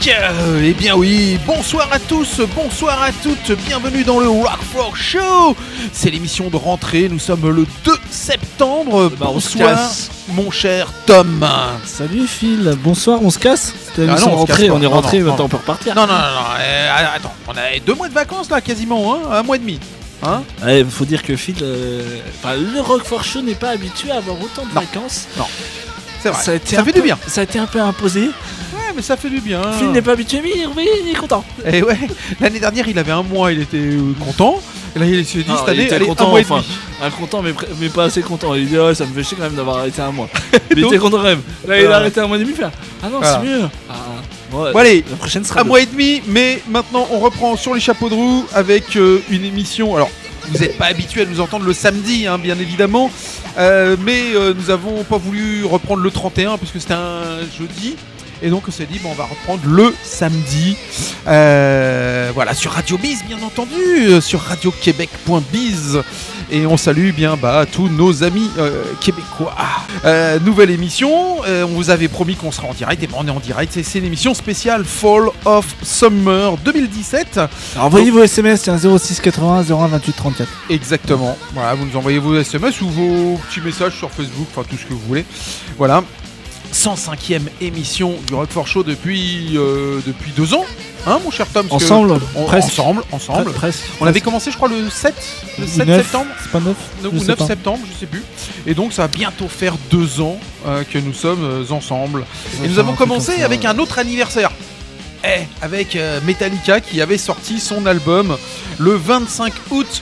Eh bien oui, bonsoir à tous, bonsoir à toutes, bienvenue dans le Roquefort Show. C'est l'émission de rentrée, nous sommes le 2 septembre. Bonsoir mon cher Tom. Salut Phil, bonsoir, on se casse. On est rentré, maintenant on peut repartir. Non, attends, on a 2 mois de vacances là quasiment, un mois et demi. Il faut dire que Phil, le Roquefort Show n'est pas habitué à avoir autant de vacances. Non, c'est vrai, ça fait du bien. Ça a été un peu imposé. Mais ça fait du bien. Phil n'est pas habitué, mais il est content. Et ouais, l'année dernière il avait un mois, il était content. Et là il s'est dit cette année, allez, content, un mois et demi. Content, mais pas assez content. Il dit ça me fait chier quand même d'avoir arrêté un mois. Mais il était content quand même. Là il a arrêté un mois et demi. C'est mieux. Bon, allez, la prochaine sera un mois et demi. Mais maintenant on reprend sur les chapeaux de roue avec une émission. Alors vous n'êtes pas habitués à nous entendre le samedi, bien évidemment. Mais nous n'avons pas voulu reprendre le 31 puisque c'était un jeudi. Et donc on s'est dit on va reprendre le samedi, voilà, sur Radio Biz bien entendu, sur radioquebec.biz. Et on salue bien tous nos amis québécois. Nouvelle émission, on vous avait promis qu'on sera en direct, et on est en direct, c'est l'émission spéciale Fall of Summer 2017. Alors envoyez vos SMS, 06 80 01 28 34. Exactement, voilà, vous nous envoyez vos SMS ou vos petits messages sur Facebook, enfin tout ce que vous voulez, voilà. 105e émission du Roquefort Show depuis 2 ans, mon cher Tom. Ensemble. Presque. On avait commencé, je crois, le 7 septembre. C'est pas 9 ou 9 septembre, je sais plus. Et donc, ça va bientôt faire 2 ans que nous sommes ensemble. Et nous avons commencé avec un autre anniversaire. Avec Metallica qui avait sorti son album le 25 août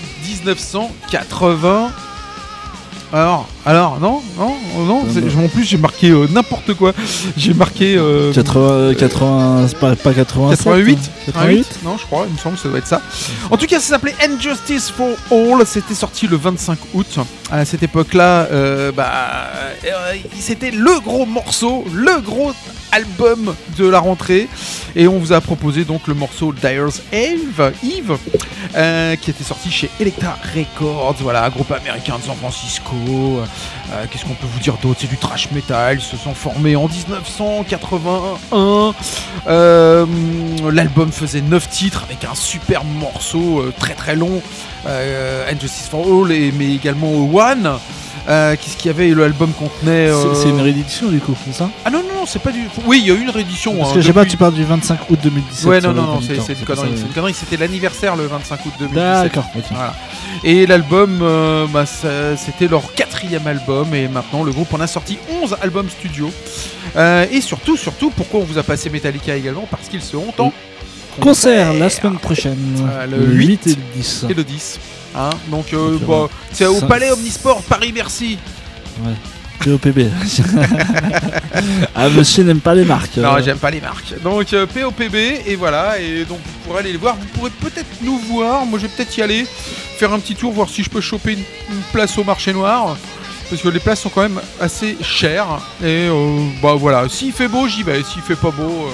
1980. Alors, non, en plus j'ai marqué n'importe quoi. J'ai marqué 80, pas 87. 88. Non, je crois, il me semble que ça doit être ça. En tout cas, ça s'appelait Injustice for All. C'était sorti le 25 août. À cette époque-là, c'était le gros morceau, le gros album de la rentrée. Et on vous a proposé donc le morceau Dyer's Eve, qui était sorti chez Elektra Records, voilà, groupe américain de San Francisco. Qu'est-ce qu'on peut vous dire d'autre? C'est du thrash metal. Ils se sont formés en 1981. L'album faisait 9 titres avec un super morceau très très long, Injustice for All, mais également One. Qu'est-ce qu'il y avait? L'album contenait. C'est une réédition du coup, c'est ça? Ah non, c'est pas du. Oui, il y a eu une réédition. Parce que je sais pas, tu parles du 25 août 2017. Ouais, non, c'est une connerie. C'est une connerie. C'était l'anniversaire le 25 août 2017. D'accord. Okay. Voilà. Et l'album, c'était leur 4e album. Et maintenant, le groupe en a sorti 11 albums studio. Et surtout, pourquoi on vous a passé Metallica également? Parce qu'ils seront en concert la semaine prochaine. Le 8 et le 10. Et le 10. Donc, c'est au Palais Omnisport Paris-Bercy. Ouais. POPB. Monsieur n'aime pas les marques. Non, j'aime pas les marques. Donc POPB, et voilà. Et donc vous pourrez aller les voir. Vous pourrez peut-être nous voir. Moi, je vais peut-être y aller, faire un petit tour, voir si je peux choper une place au marché noir. Parce que les places sont quand même assez chères. Et voilà, s'il fait beau, j'y vais. S'il fait pas beau,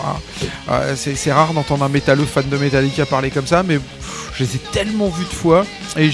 c'est rare d'entendre un métalleux fan de Metallica parler comme ça. Mais je les ai tellement vus de fois. Et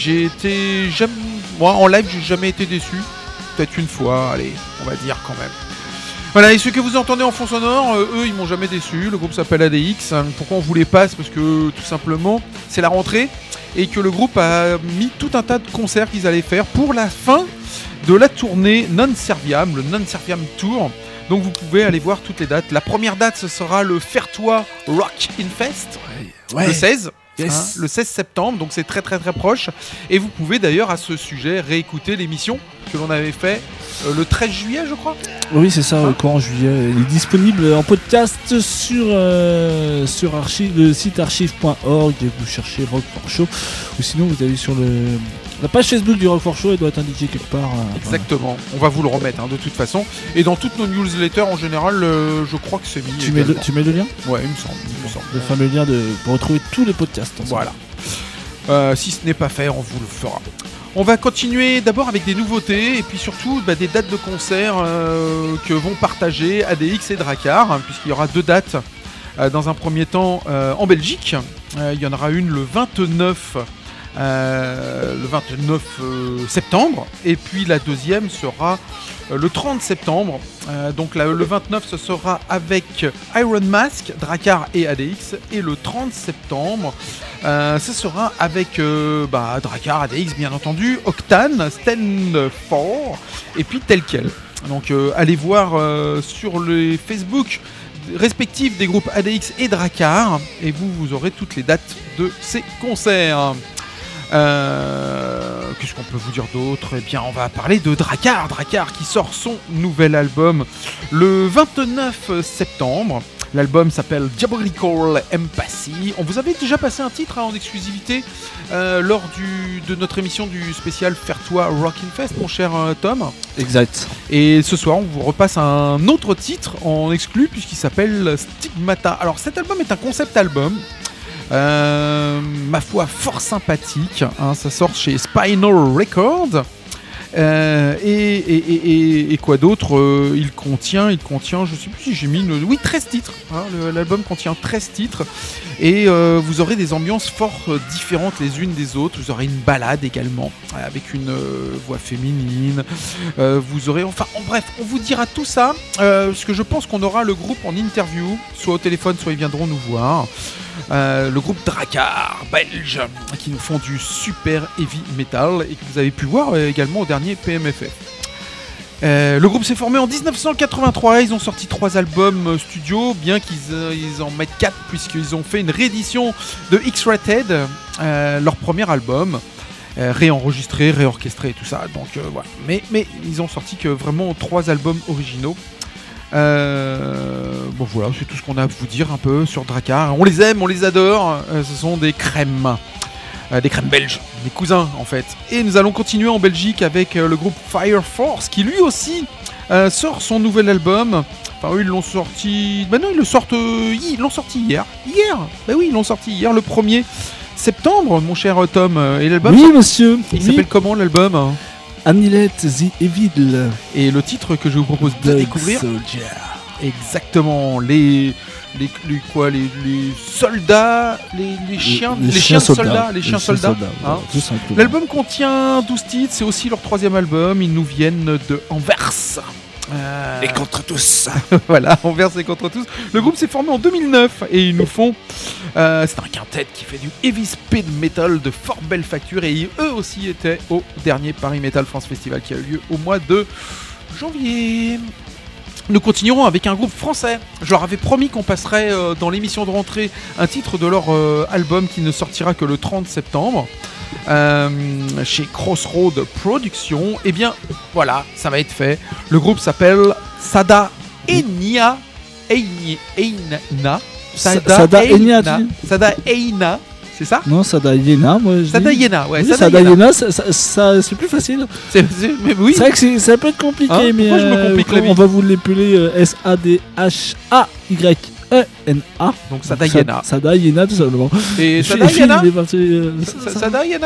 moi, en live, j'ai jamais été déçu. Peut-être une fois, allez, on va dire quand même. Voilà, et ceux que vous entendez en fond sonore, eux, ils m'ont jamais déçu. Le groupe s'appelle ADX. Pourquoi on vous les passe? Parce que tout simplement, c'est la rentrée. Et que le groupe a mis tout un tas de concerts qu'ils allaient faire pour la fin de la tournée Non Serviam, le Non Serviam Tour. Donc vous pouvez aller voir toutes les dates. La première date, ce sera le Fertois Rock Infest, le 16. Yes. Le 16 septembre, donc c'est très très très proche. Et vous pouvez d'ailleurs à ce sujet réécouter l'émission que l'on avait fait le 13 juillet, je crois. Oui, c'est ça, courant juillet. Il est disponible en podcast sur le site archive.org et vous cherchez Roquefort Show. Ou sinon, vous allez sur la page Facebook du Roquefort Show, elle doit être indiquée quelque part. Exactement, on va vous le remettre de toute façon. Et dans toutes nos newsletters en général, je crois que c'est mis. Tu mets le lien? Ouais, il me semble. Le fameux lien pour retrouver tous les podcasts. Voilà. Si ce n'est pas fait, on vous le fera. On va continuer d'abord avec des nouveautés et puis surtout des dates de concert que vont partager ADX et Drakkar, puisqu'il y aura 2 dates dans un premier temps en Belgique. Il y en aura une le 29 le 29 septembre. Et puis la deuxième sera le 30 septembre. Donc le 29, ce sera avec Iron Mask, Drakkar et ADX. Et le 30 septembre, ce sera avec Drakkar, ADX bien entendu, Octane, Stand For et puis Tel Quel. Donc allez voir sur les Facebook respectifs des groupes ADX et Drakkar et vous aurez toutes les dates de ces concerts. Qu'est-ce qu'on peut vous dire d'autre ? Eh bien, on va parler de Drakkar qui sort son nouvel album le 29 septembre. L'album s'appelle Diabolical Empathy. On vous avait déjà passé un titre en exclusivité lors de notre émission du spécial Faire-toi Rockin' Fest, mon cher Tom. Exact. Et ce soir, on vous repasse un autre titre en exclu puisqu'il s'appelle Stigmata. Alors, cet album est un concept album. Ma foi, fort sympathique. Ça sort chez Spinal Records. Et quoi d'autre, il contient, je sais plus si j'ai mis 13 titres. L'album contient 13 titres et vous aurez des ambiances fort différentes les unes des autres. Vous aurez une balade également avec une voix féminine. Vous aurez, bref, on vous dira tout ça parce que je pense qu'on aura le groupe en interview, soit au téléphone, soit ils viendront nous voir. Le groupe Drakkar, belge, qui nous font du super heavy metal et que vous avez pu voir également au dernier PMFF. Le groupe s'est formé en 1983, ils ont sorti 3 albums studio, bien qu'ils en mettent 4 puisqu'ils ont fait une réédition de X-Rated, leur premier album, réenregistré, réorchestré et tout ça. Donc voilà. Mais ils ont sorti que vraiment 3 albums originaux. Bon voilà, c'est tout ce qu'on a à vous dire un peu sur Drakkar. On les aime, on les adore. Ce sont des crèmes belges, des cousins en fait. Et nous allons continuer en Belgique avec le groupe Fire Force qui lui aussi sort son nouvel album. Enfin eux ils l'ont sorti. Ben non, ils l'ont sorti hier. Ben oui, ils l'ont sorti hier, le 1er septembre, mon cher Tom. Et l'album. Oui, monsieur. Il s'appelle comment l'album ? Annihilate the Evil. Et le titre que je vous propose de découvrir, exactement, les soldats, les chiens soldats. Hein. L'album contient 12 titres, c'est aussi leur 3e album, ils nous viennent de Anvers. Et contre tous. Voilà, Anvers et contre tous. Le groupe s'est formé en 2009 et ils nous font... c'est un quintet qui fait du heavy speed metal de fort belle facture et eux aussi étaient au dernier Paris Metal France Festival qui a eu lieu au mois de janvier. Nous continuerons avec un groupe français. Je leur avais promis qu'on passerait dans l'émission de rentrée un titre de leur album qui ne sortira que le 30 septembre. Chez Crossroad Productions. Et bien voilà, ça va être fait. Le groupe s'appelle Sada Eina. Sada Eina, c'est ça ? Non, Sada Yena, moi je Sada dis. Yena, ouais. Oui, Sada Yena, ça, c'est plus facile. Mais oui. C'est vrai que ça peut être compliqué, Hein, mais je me complique la vie. on va vous l'épeler S-A-D-H-A-Y-E-N-A. Donc Sada Yena. Sada Yena, tout simplement. Et Sada Yena ça. Sada Yena.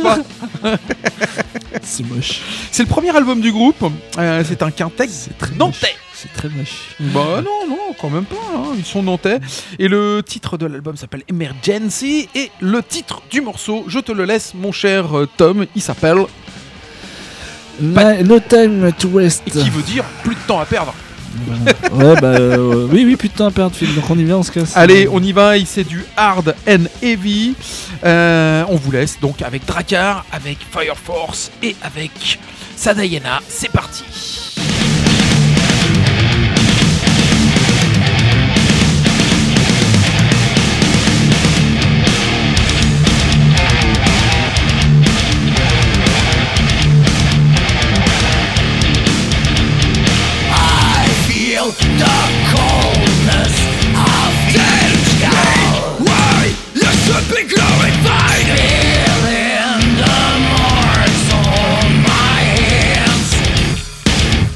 C'est moche. C'est le premier album du groupe. C'est un quintet nantais. C'est très moche. Bah non, quand même pas, hein. Ils sont nantais. Et le titre de l'album s'appelle Emergency. Et le titre du morceau, je te le laisse, mon cher Tom, il s'appelle No Time to Waste. Et qui veut dire plus de temps à perdre. Oui, plus de temps à perdre, Phil. Donc on y va, on se casse. Allez, on y va, c'est du hard and heavy. On vous laisse donc avec Drakkar, avec Fire Force et avec Sada Yena. C'est parti. The coldness of danger. Why you should be glorified. Feeling the marks on my hands.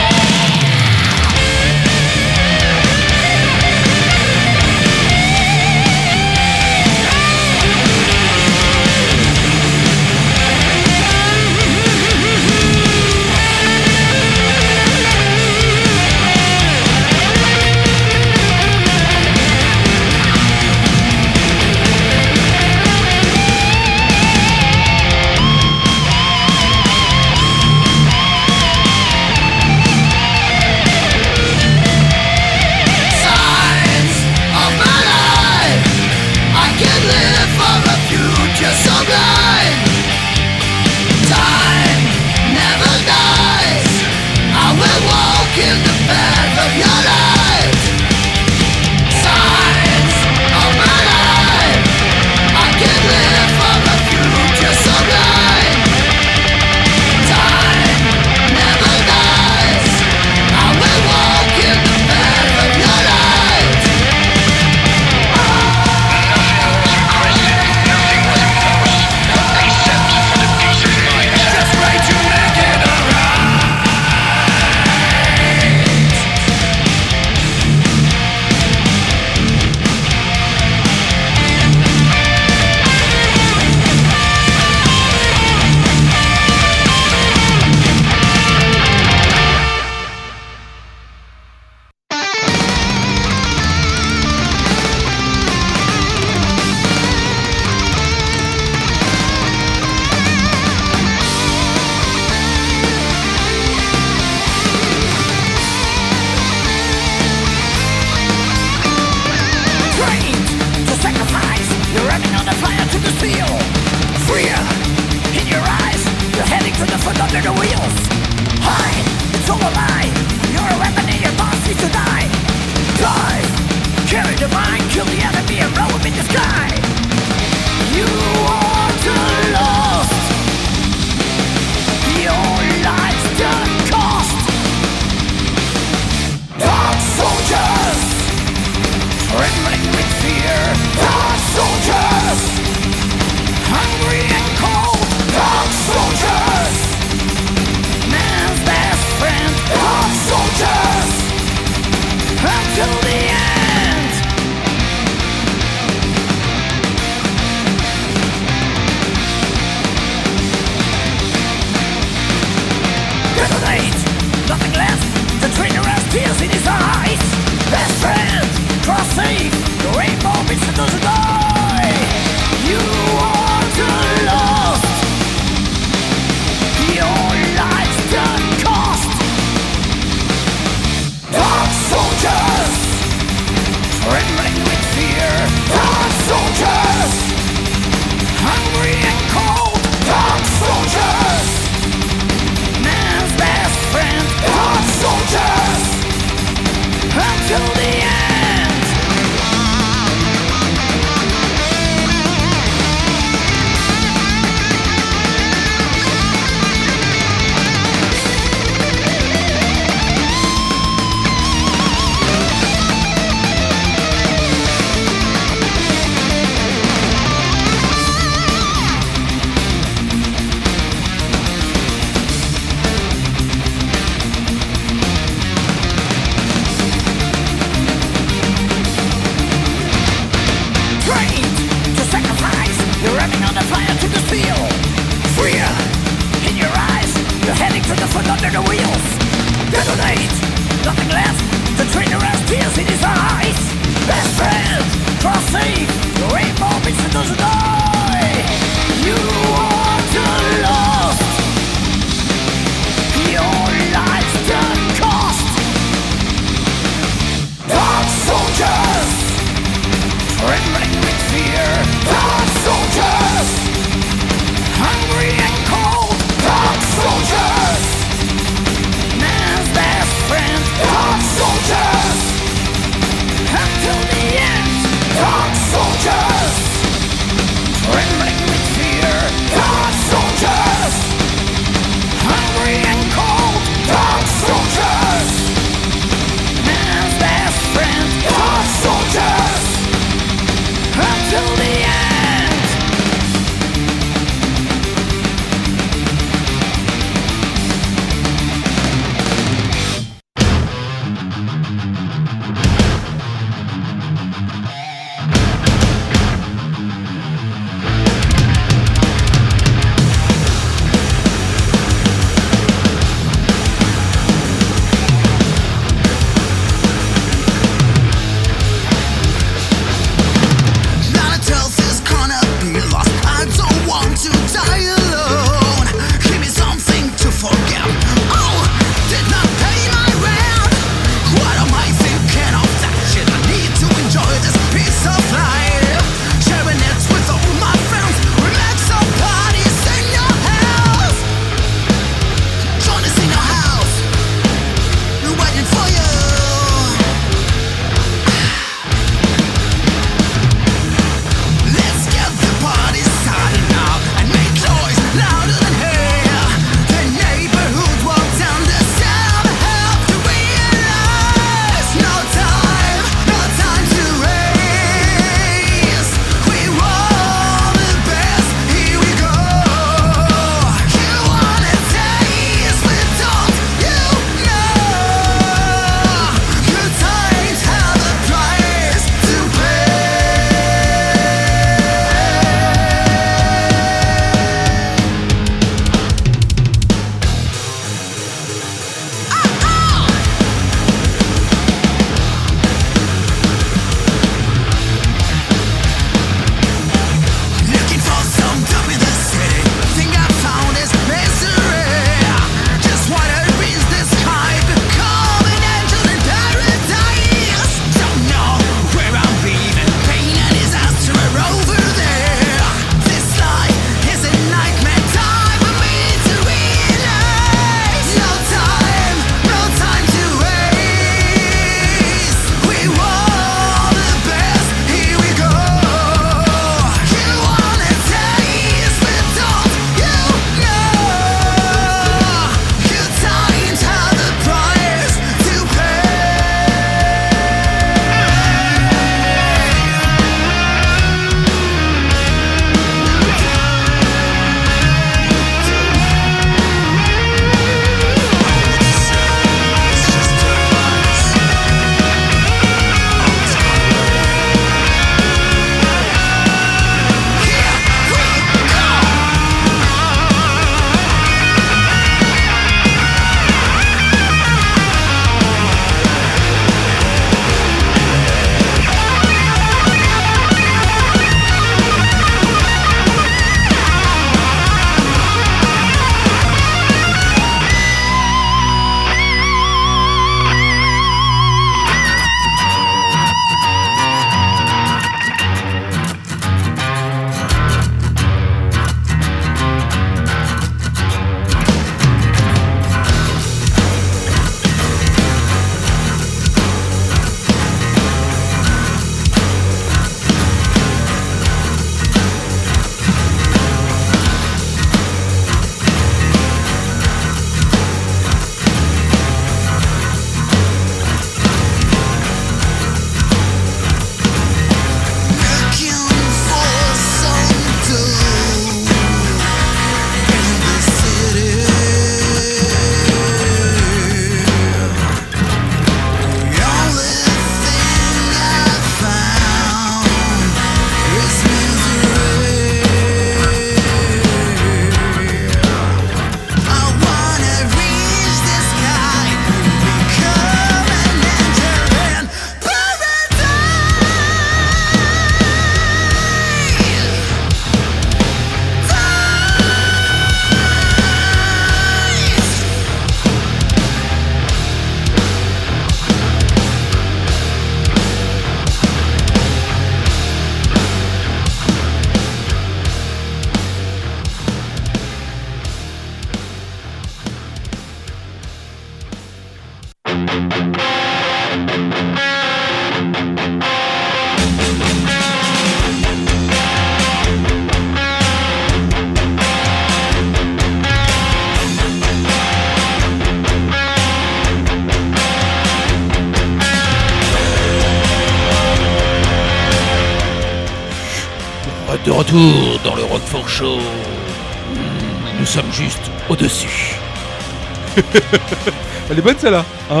De retour dans le Roquefort Show. Nous sommes juste au-dessus. Elle est bonne celle-là, hein?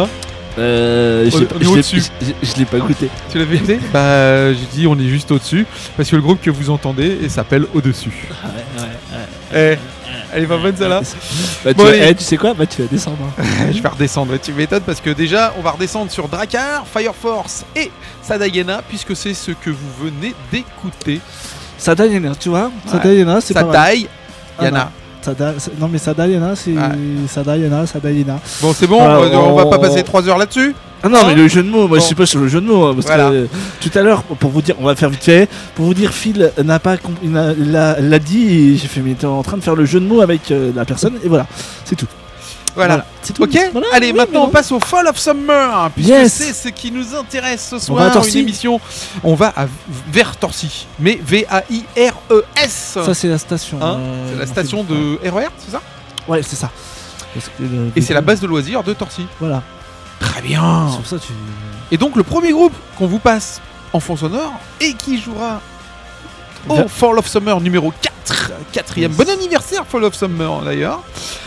Je l'ai pas goûté. Tu l'avais goûté? Bah, j'ai dit on est juste au-dessus parce que le groupe que vous entendez s'appelle Au-dessus. Elle est pas bonne celle-là? Bah, Bon, allez. tu sais quoi? Bah, tu vas descendre. Je vais redescendre, tu m'étonnes parce que déjà on va redescendre sur Drakkar, Fire Force et Sadayana puisque c'est ce que vous venez d'écouter. Sadayana, tu vois? Sadayana, c'est pas mal. Sadayana. Non mais Sadayana, c'est Sadayana. Bon, c'est bon, on va pas passer 3 heures là-dessus. Ah non, mais le jeu de mots, moi Bon. je suis pas sur le jeu de mots. Parce Voilà. que tout à l'heure, pour vous dire, on va faire vite fait, pour vous dire, Phil n'a pas l'a dit et j'ai fait, mais t'es en train de faire le jeu de mots avec la personne, et voilà, c'est tout. Voilà. C'est tout. Ok. Voilà, Allez, oui, maintenant mais on passe au Fall of Summer puisque Yes. c'est ce qui nous intéresse ce va à soir. Torcy. Une émission. On va vers Torcy, mais V-A-I-R-E-S. Ça, c'est la station. Hein, c'est la station de RER, c'est ça? Ouais, c'est ça. Parce que Et c'est la base de loisirs de Torcy. Voilà. Très bien. Sur ça, tu. Et donc le premier groupe qu'on vous passe en fond sonore et qui jouera au Ver- Fall of Summer numéro 4, quatrième. Bon anniversaire Fall of Summer d'ailleurs.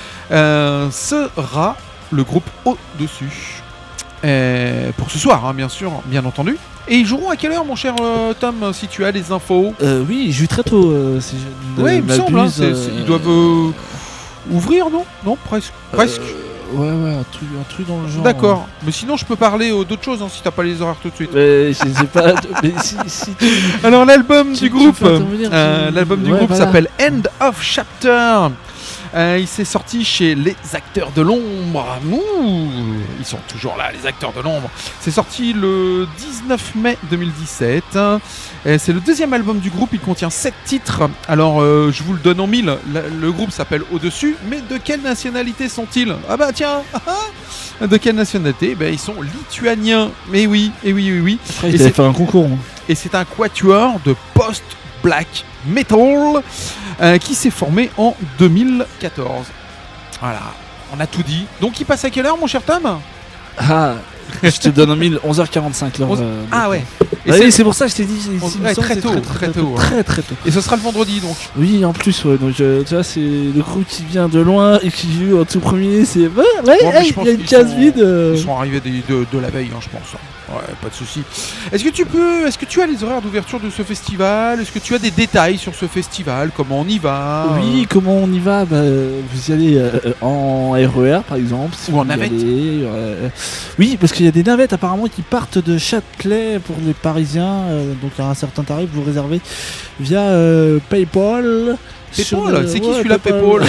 Sera le groupe Au-dessus. Pour ce soir, hein, bien sûr, bien entendu. Et ils joueront à quelle heure, mon cher Tom, si tu as les infos? Oui, il joue très tôt. Si je ne Oui, il me semble. Hein, m'abuse, ils doivent ouvrir, non? Non, presque. Presque. Ouais, un truc dans le genre. D'accord. Mais sinon, je peux parler d'autres choses hein, si t'as pas les horaires tout de suite. Mais je sais pas. Mais si tu. Alors, l'album Tu- du tu groupe, fais intervenir, l'album du ouais, groupe voilà. s'appelle End of Chapter. Il s'est sorti chez les Acteurs de l'Ombre. Ouh, ils sont toujours là, les Acteurs de l'Ombre. C'est sorti le 19 mai 2017. C'est le deuxième album du groupe. Il contient 7 titres. Alors, je vous le donne en mille. Le groupe s'appelle Au-dessus. Mais de quelle nationalité sont-ils? Ah bah tiens. De quelle nationalité? Ben, ils sont lituaniens. Mais oui, et oui. Après, Et il c'est- avait fait un concours. Hein. Et c'est un quatuor de post-black metal qui s'est formé en 2014. Voilà, on a tout dit. Donc il passe à quelle heure, mon cher Tom? Ah, je te donne en 1000, 11h45. L'heure, Ah ouais. Et Ah c'est- oui, c'est pour ça que je t'ai dit. il me Ouais, semble très que tôt, c'est très tôt, Très tôt. Et ce sera le vendredi donc. Oui, en plus, ouais. Donc, tu vois, c'est le groupe qui vient de loin et qui joue en tout premier. C'est. Ouais, mais hey, je pense il y a une qu'ils case sont- vide. Ils sont arrivés de la veille, hein, je pense. Ouais, pas de souci. Est-ce que tu as les horaires d'ouverture de ce festival? Est-ce que tu as des détails sur ce festival? Comment on y va? Oui, comment on y va? Bah, vous y allez en RER par exemple. si Ou en vous y navette. allez, oui, parce qu'il y a des navettes apparemment qui partent de Châtelet pour les Parisiens. Donc à un certain tarif, vous réservez via PayPal. sur Paypal, le- c'est qui ouais, celui-là, Paypal?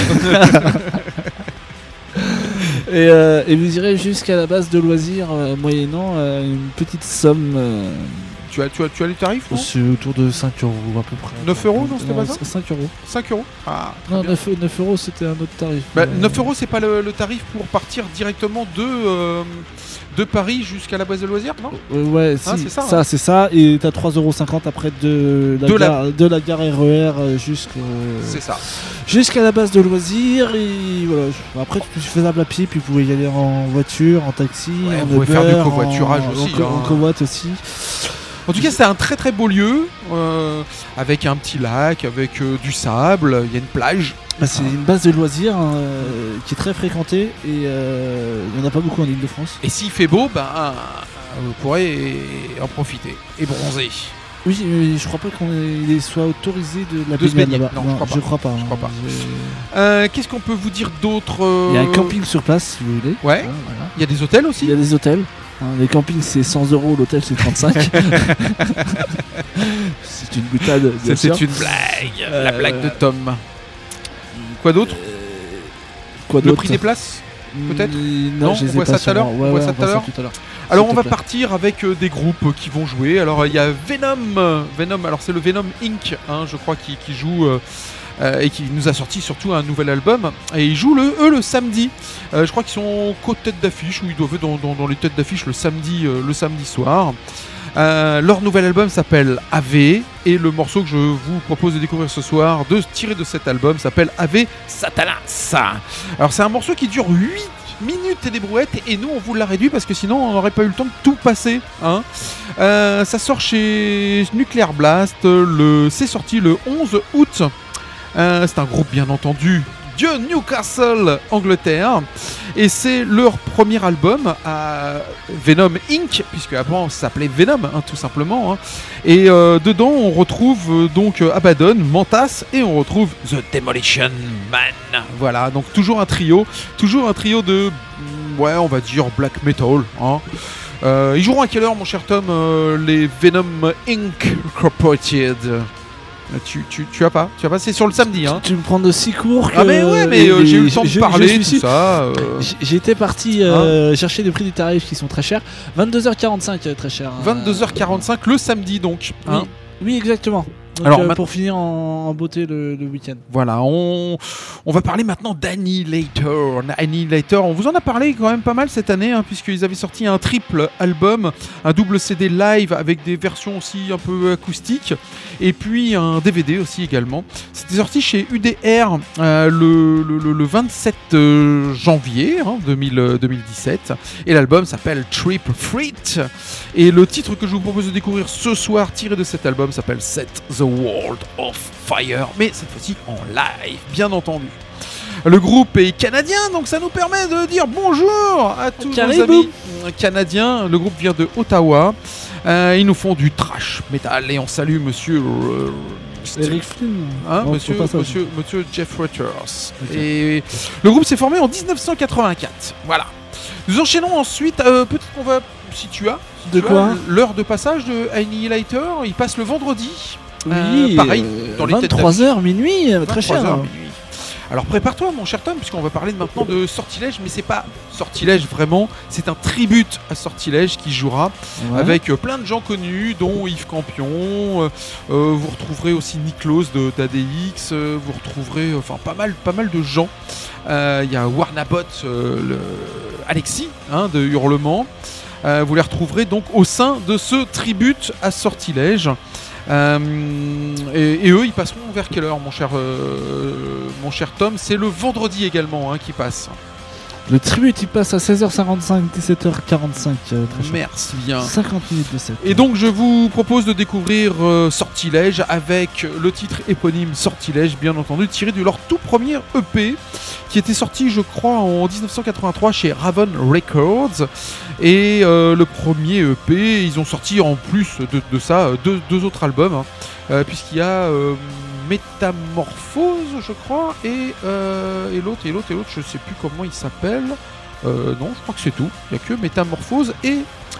Et vous irez jusqu'à la base de loisirs moyennant une petite somme. tu as les tarifs, non? C'est autour de 5 € à peu près. 9 €, non, c'était pas ça 5 €. 5 €. Ah, très Non, bien. 9 € c'était un autre tarif. Bah, 9 €, c'est pas le tarif pour partir directement de Paris jusqu'à la base de loisirs, non? Ouais, Ah, si, c'est ça, hein. c'est ça. Et t'as 3,50 € après de la gare RER jusqu'à la base de loisirs. Et voilà. Après, c'est faisable à pied, puis vous pouvez y aller en voiture, en taxi, Ouais, en vous pouvez faire du Uber, covoiturage aussi, en hein. covoit aussi. En tout cas, c'est un très très beau lieu, avec un petit lac, avec du sable, il y a une plage. Bah, c'est une base de loisirs qui est très fréquentée et il n'y en a pas beaucoup en Ile-de-France. Et s'il fait beau, vous pourrez en profiter et bronzer. Oui, mais je crois pas qu'on soit autorisé de la De se baignade baigner. là-bas. Non, je crois pas. hein. Je crois pas. Qu'est-ce qu'on peut vous dire d'autre? Il y a un camping sur place si vous voulez. Ouais. Hein, voilà. Il y a des hôtels aussi. Il y a des hôtels. Hein, les campings c'est 100 €, l'hôtel c'est 35. C'est une boutade. bien C'était sûr. une blague, la blague de Tom. Quoi d'autre? Quoi Le d'autre prix des places? peut-être? Non, Non, je les on ai voit pas ça sur tout à l'heure. moi. On Ouais, voit ouais, ça on tout à l'heure. tout à l'heure. Alors S'il on te va plaît. partir avec des groupes qui vont jouer. Alors il y a Venom, alors c'est le Venom Inc. hein, je crois qui joue et qui nous a sorti surtout un nouvel album. Et ils jouent le samedi. Je crois qu'ils sont co-tête d'affiche, ou ils doivent être dans les têtes d'affiche le samedi soir. Leur nouvel album s'appelle AV, et le morceau que je vous propose de découvrir ce soir, tiré de cet album, s'appelle AV Satanas. Alors c'est un morceau qui dure 8 minutes et des brouettes, et nous on vous l'a réduit parce que sinon on n'aurait pas eu le temps de tout passer, hein. Ça sort chez Nuclear Blast, c'est sorti le 11 août. C'est un groupe bien entendu de Newcastle, Angleterre, et c'est leur premier album à Venom Inc., puisque avant ça s'appelait Venom, hein, tout simplement, hein. Et dedans on retrouve donc Abaddon, Mantas, et on retrouve The Demolition Man. Voilà, donc toujours un trio de, ouais, on va dire black metal, hein. Ils joueront à quelle heure, mon cher Tom, les Venom Inc. Incorporated? Tu as pas, c'est sur le samedi, hein. Tu me prends de si court que... Ah mais ouais, mais j'ai eu le temps de parler, tout ça. J'étais parti chercher des prix des tarifs qui sont très chers. 22h45, très cher. 22h45 le samedi, donc. Hein. Oui, exactement. Donc, alors, pour finir en beauté le week-end. Voilà, on va parler maintenant d'Annihilator. Annihilator, on vous en a parlé quand même pas mal cette année, hein, puisqu'ils avaient sorti un triple album, un double CD live avec des versions aussi un peu acoustiques, et puis un DVD aussi également. C'était sorti chez UDR le 27 janvier 2017, et l'album s'appelle Trip Freet. Et le titre que je vous propose de découvrir ce soir, tiré de cet album, s'appelle Set the World of Fire, mais cette fois-ci en live, bien entendu. Le groupe est canadien, donc ça nous permet de dire bonjour à tous nos amis canadiens. Le groupe vient de Ottawa. Ils nous font du thrash metal, et on salue monsieur Eric Flynn, hein, monsieur Jeff Waters. Okay. Et le groupe s'est formé en 1984. Voilà. Nous enchaînons ensuite. Peut-être qu'on va, si tu as l'heure de passage de Annihilator, il passe le vendredi. Oui, pareil, dans les 23h minuit, très cher. Minuit. Alors prépare-toi, mon cher Tom, puisqu'on va parler maintenant de Sortilège, mais c'est pas Sortilège vraiment, c'est un tribute à Sortilège qui jouera avec plein de gens connus, dont Yves Campion. Vous retrouverez aussi Niklos d'ADX, vous retrouverez pas mal de gens. Il y a Warnabot, Alexis de Hurlement. Vous les retrouverez donc au sein de ce tribute à Sortilège. Et eux, ils passeront vers quelle heure, mon cher Tom? C'est le vendredi également qui passe. Le tribute, il passe à 16h55, 17h45. Merci bien. 50 minutes de set. Et donc, je vous propose de découvrir Sortilège avec le titre éponyme Sortilège, bien entendu, tiré de leur tout premier EP, qui était sorti, je crois, en 1983 chez Raven Records. Et le premier EP, ils ont sorti en plus de ça deux autres albums, puisqu'il y a Métamorphose, je crois, et l'autre, je sais plus comment il s'appelle. Non, je crois que c'est tout. Il n'y a que Métamorphose et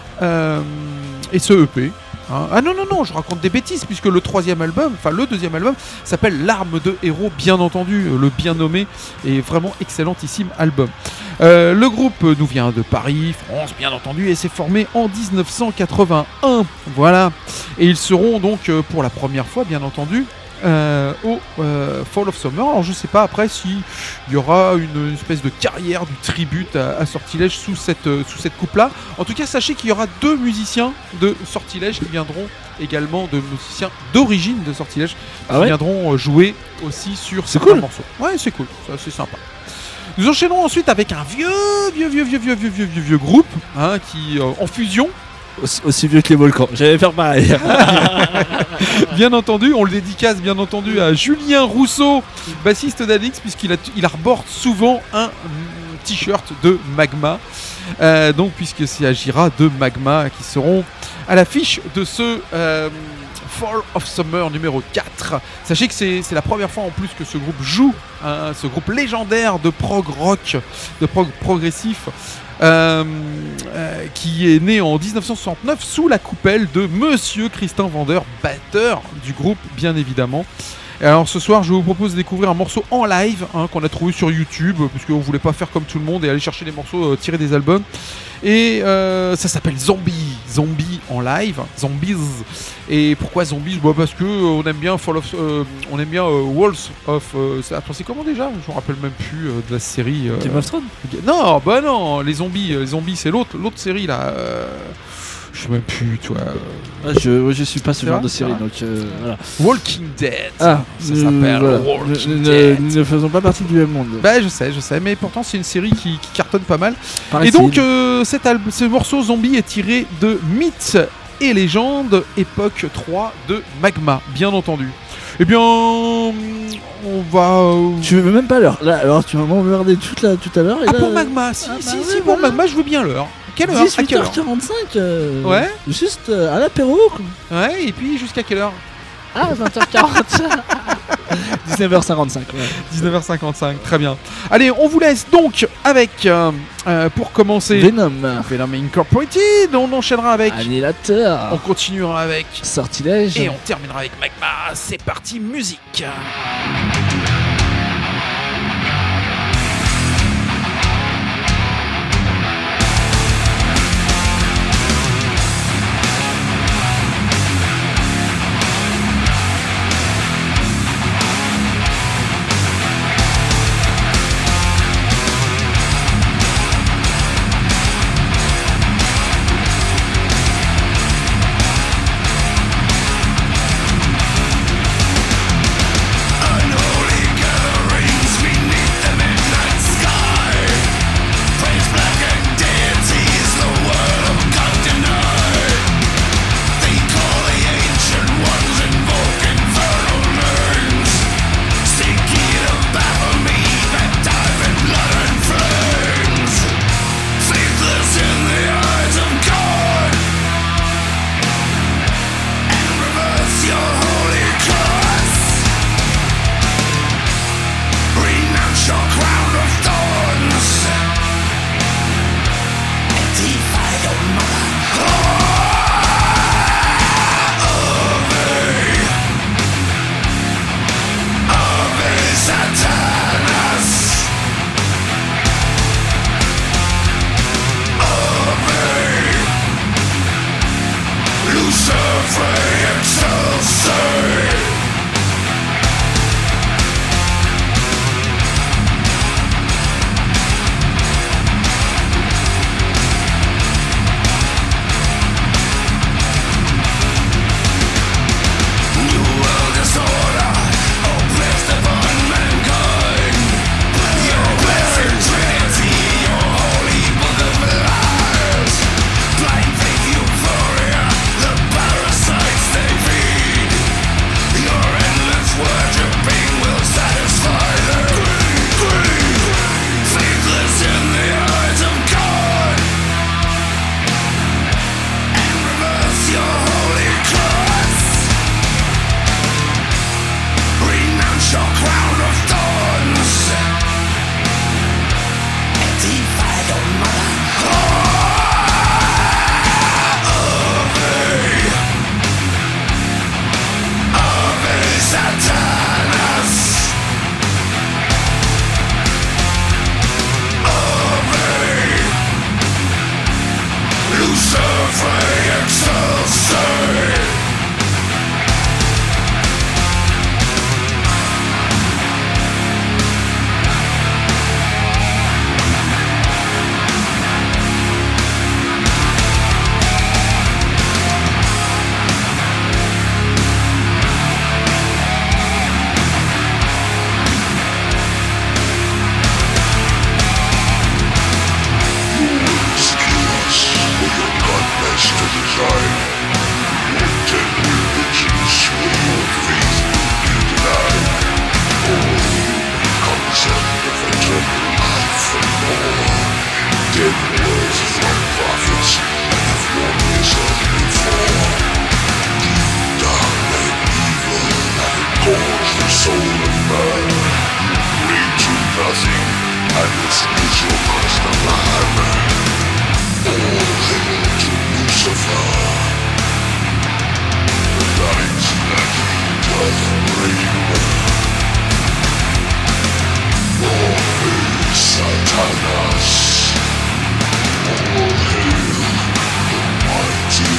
ce EP. Ah non, je raconte des bêtises, puisque le deuxième album s'appelle L'Arme de Héros, bien entendu, le bien nommé et vraiment excellentissime album. Le groupe nous vient de Paris, France, bien entendu, et s'est formé en 1981. Voilà. Et ils seront donc pour la première fois, bien entendu, au Fall of Summer. Alors je sais pas après s'il y aura une espèce de carrière du tribute à Sortilège sous cette coupe là. En tout cas, sachez qu'il y aura 2 musiciens de Sortilège qui viendront également, de musiciens d'origine de Sortilège, qui viendront jouer aussi sur certains morceaux. Ouais, c'est cool, c'est sympa. Nous enchaînons ensuite avec un vieux groupe qui en fusion. Aussi vieux que les volcans, j'allais faire pareil. Bien entendu, on le dédicace bien entendu à Julien Rousseau, bassiste d'Alix, puisqu'il arbore souvent un t-shirt de Magma. Donc puisque s'agira de Magma qui seront à l'affiche de ce Fall of Summer numéro 4. Sachez que c'est la première fois en plus que ce groupe joue, ce groupe légendaire de prog rock, de prog progressif, qui est né en 1969 sous la coupelle de Monsieur Christian Vander, batteur du groupe bien évidemment. Et alors ce soir je vous propose de découvrir un morceau en live qu'on a trouvé sur YouTube, parce qu'on voulait pas faire comme tout le monde et aller chercher des morceaux tirés des albums. Et ça s'appelle Zombie Zombies en live, Zombies. Et pourquoi Zombies? Bah parce que on aime bien Walls of. Attends, c'est comment déjà? Je me rappelle même plus de la série. Game of Thrones. Non, bah non, les zombies c'est l'autre série là. Je sais même plus, toi. Je suis pas ce C'est genre vrai, de série, c'est donc voilà. Walking Dead. Ah, ça s'appelle voilà. Walking Nous Dead. ne faisons pas partie du même monde. Bah je sais, mais pourtant c'est une série qui cartonne pas mal. Paraît-il. Et donc ce morceau Zombie est tiré de Mythes et légendes, époque 3 de Magma, bien entendu. Eh bien, on va... Tu veux même pas l'heure. Là, alors tu vas m'emmerder tout à l'heure. Et Ah, là, pour Magma, si, ah, bah si, ouais, pour voilà. Magma, je veux bien l'heure. Quelle heure? À quelle heure? 18h45. Ouais. Juste à l'apéro. Quoi. Ouais, et puis jusqu'à quelle heure? Ah, 20h40. 19h55. Ouais. 19h55, très bien. Allez, on vous laisse donc avec, pour commencer, Venom. Venom Incorporated. On enchaînera avec... Annihilateur. On continuera avec... Sortilège. Et on terminera avec Magma. C'est parti, musique. Satanas, all hail the mighty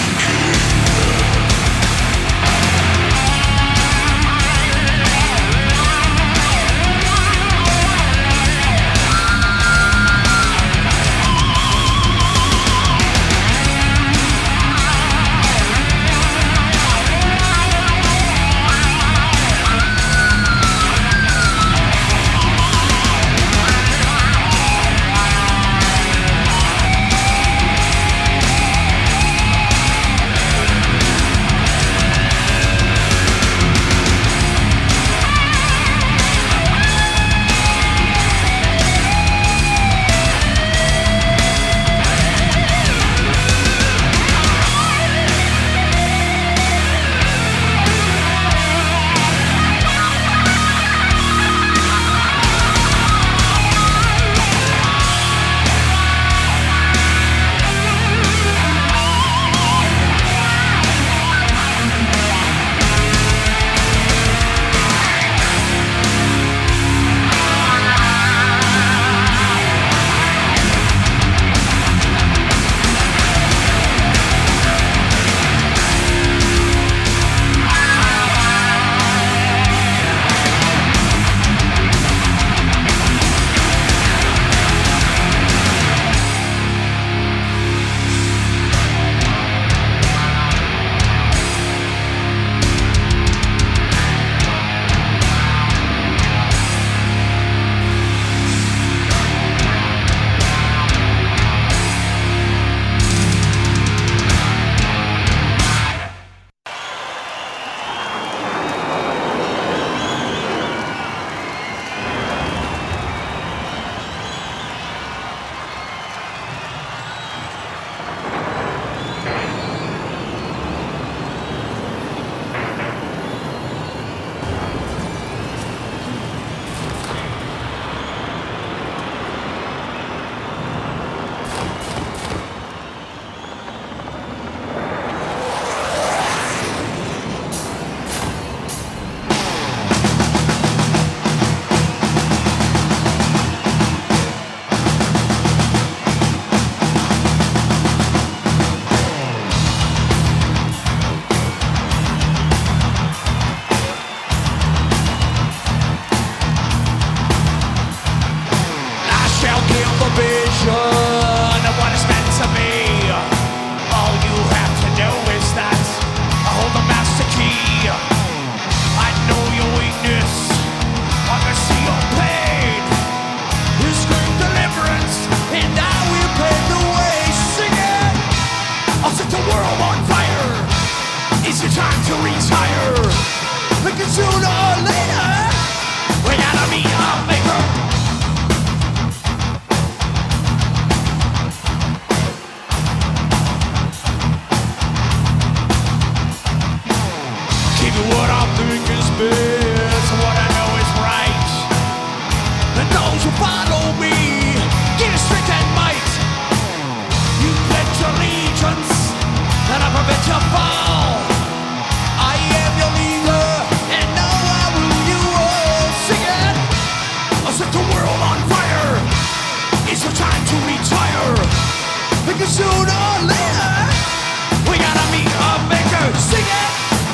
because sooner or later we gotta meet a maker. Sing it!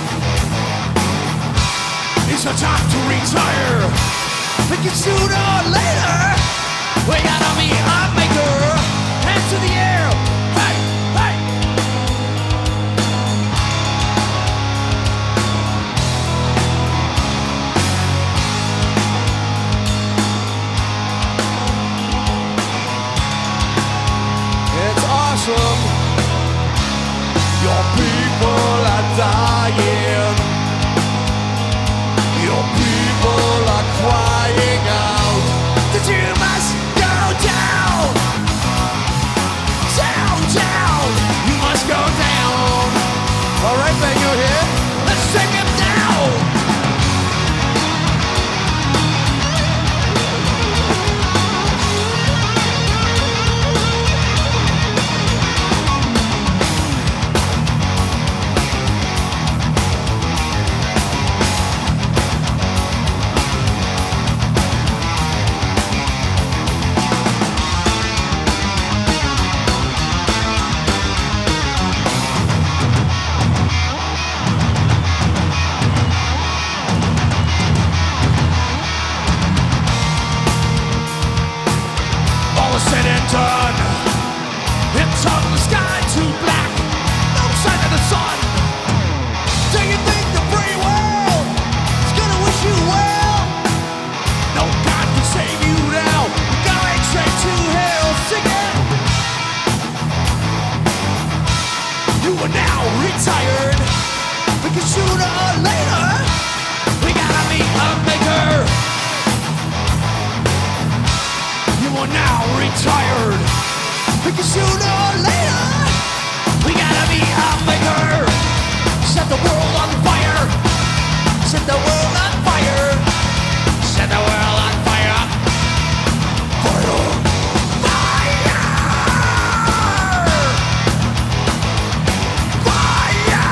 It's the time to retire because sooner or later we gotta meet a maker. Hands to the air. Hey, hey! It's awesome. Your people are dying. Your people are crying out that you must go down. Down, down. You must go down. All right, man, you're here. Let's take him down. All is said and done. It's on the sky too black. No sign of the sun. Do you think the free world is gonna wish you well? No God can save you now. You're going straight to hell. Sing it. You are now retired because sooner or later we gotta meet a maker. You are now retired because sooner or later we gotta be a maker. Set the world on fire. Set the world on fire. Set the world on fire. Fire. Fire. Fire.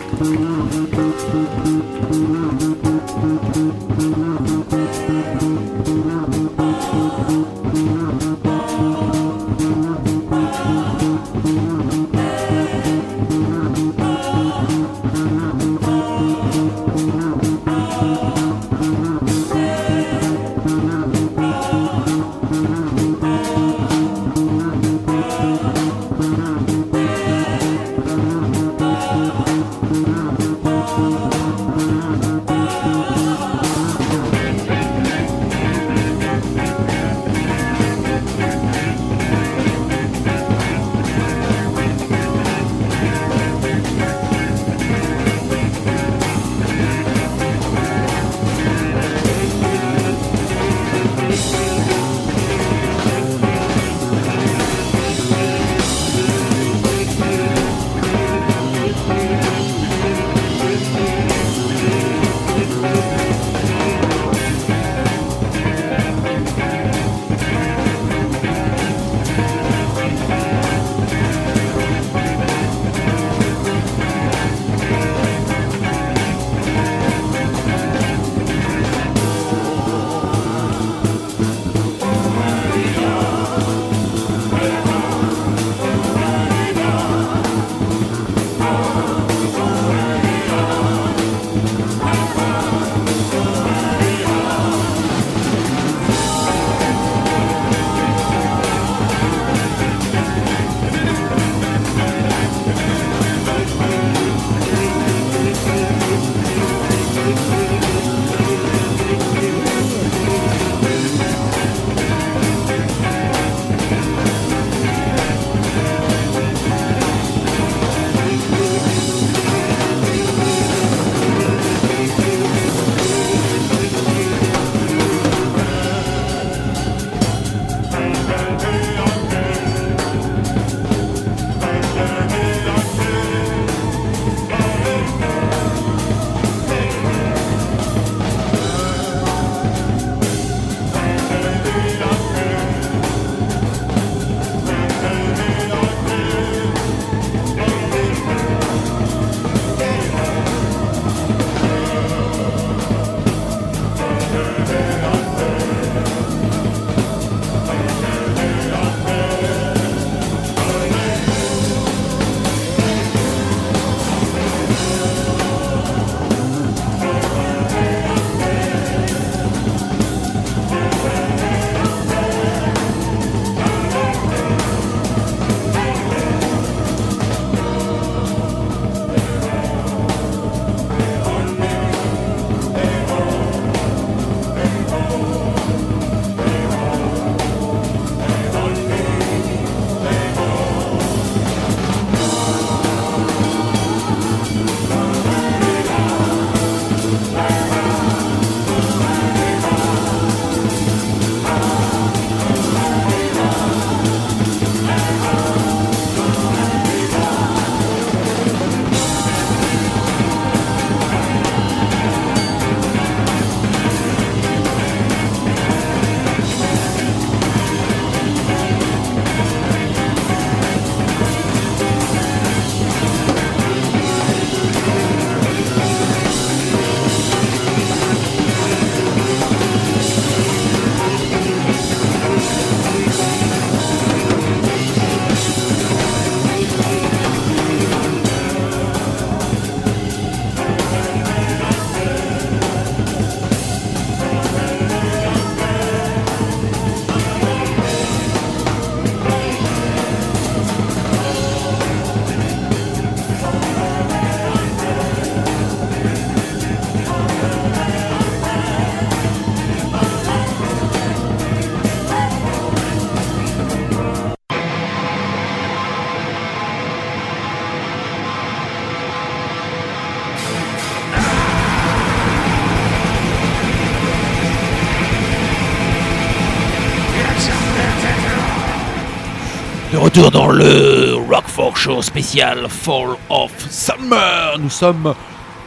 De retour dans le Rock for Show spécial Fall of Summer. Nous sommes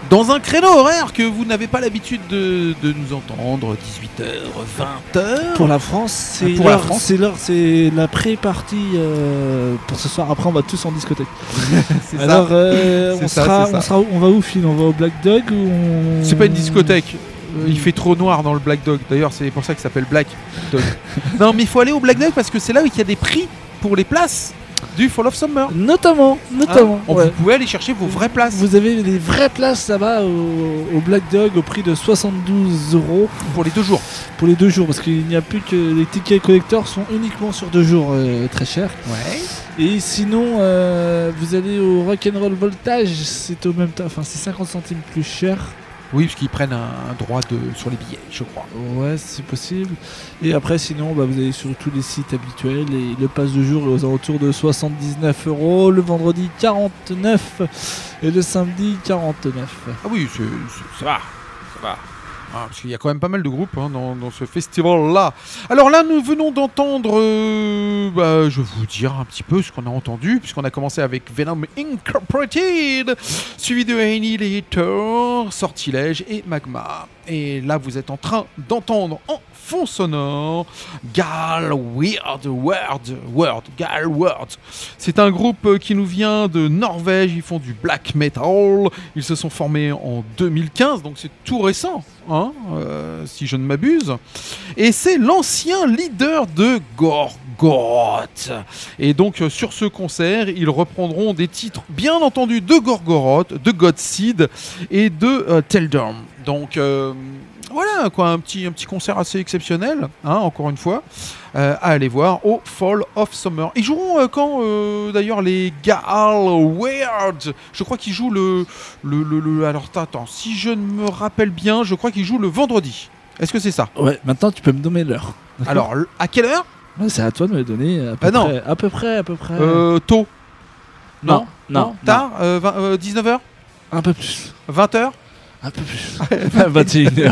dans un créneau horaire que vous n'avez pas l'habitude de nous entendre, 18h, 20h. Pour la France, c'est Pour la l'heure, France. c'est la pré-partie pour ce soir. Après, on va tous en discothèque. C'est Alors, ça. on va où, Phil? On va au Black Dog ou on... C'est pas une discothèque. Il fait trop noir dans le Black Dog. D'ailleurs, c'est pour ça que ça s'appelle Black Dog. Non, mais il faut aller au Black Dog parce que c'est là où il y a des prix pour les places du Fall of Summer. Notamment. Vous Ouais. pouvez aller chercher vos vraies places Vous avez des vraies places là-bas au Black Dog au prix de 72 € pour les 2 jours. pour les 2 jours, parce qu'il n'y a plus que les tickets collecteurs sont uniquement sur 2 jours, très chers. Ouais. Et sinon, vous allez au Rock'n'Roll Voltage, c'est au même temps, enfin c'est 50 centimes plus cher. Oui, parce qu'ils prennent un droit sur les billets, je crois. Ouais, c'est possible. Et après, sinon, vous allez sur tous les sites habituels et le pass de jour est aux alentours de 79 €, le vendredi 49 et le samedi 49. Ah oui, ça va. Ah, parce qu'il y a quand même pas mal de groupes dans ce festival-là. Alors là, nous venons d'entendre, je vais vous dire un petit peu ce qu'on a entendu, puisqu'on a commencé avec Venom Incorporated, suivi de Annihilator, Sortilège et Magma. Et là, vous êtes en train d'entendre en fond sonore Gal Word. C'est un groupe qui nous vient de Norvège, ils font du black metal, ils se sont formés en 2015, donc c'est tout récent, si je ne m'abuse. Et c'est l'ancien leader de Gorgoroth. Et donc sur ce concert, ils reprendront des titres bien entendu de Gorgoroth, de Godseed et de Teldorm. Donc voilà quoi, un petit concert assez exceptionnel, encore une fois, à aller voir au Fall of Summer. Ils joueront quand d'ailleurs les Galweird. Je crois qu'ils jouent le alors attends, si je ne me rappelle bien, je crois qu'ils jouent le vendredi. Est-ce que c'est ça? Ouais, maintenant tu peux me nommer l'heure. Alors à quelle heure? Ouais, c'est à toi de me le donner. non. À peu près. Tôt. Non. Tard 19h? Un peu plus. 20h? Un peu plus. 21h.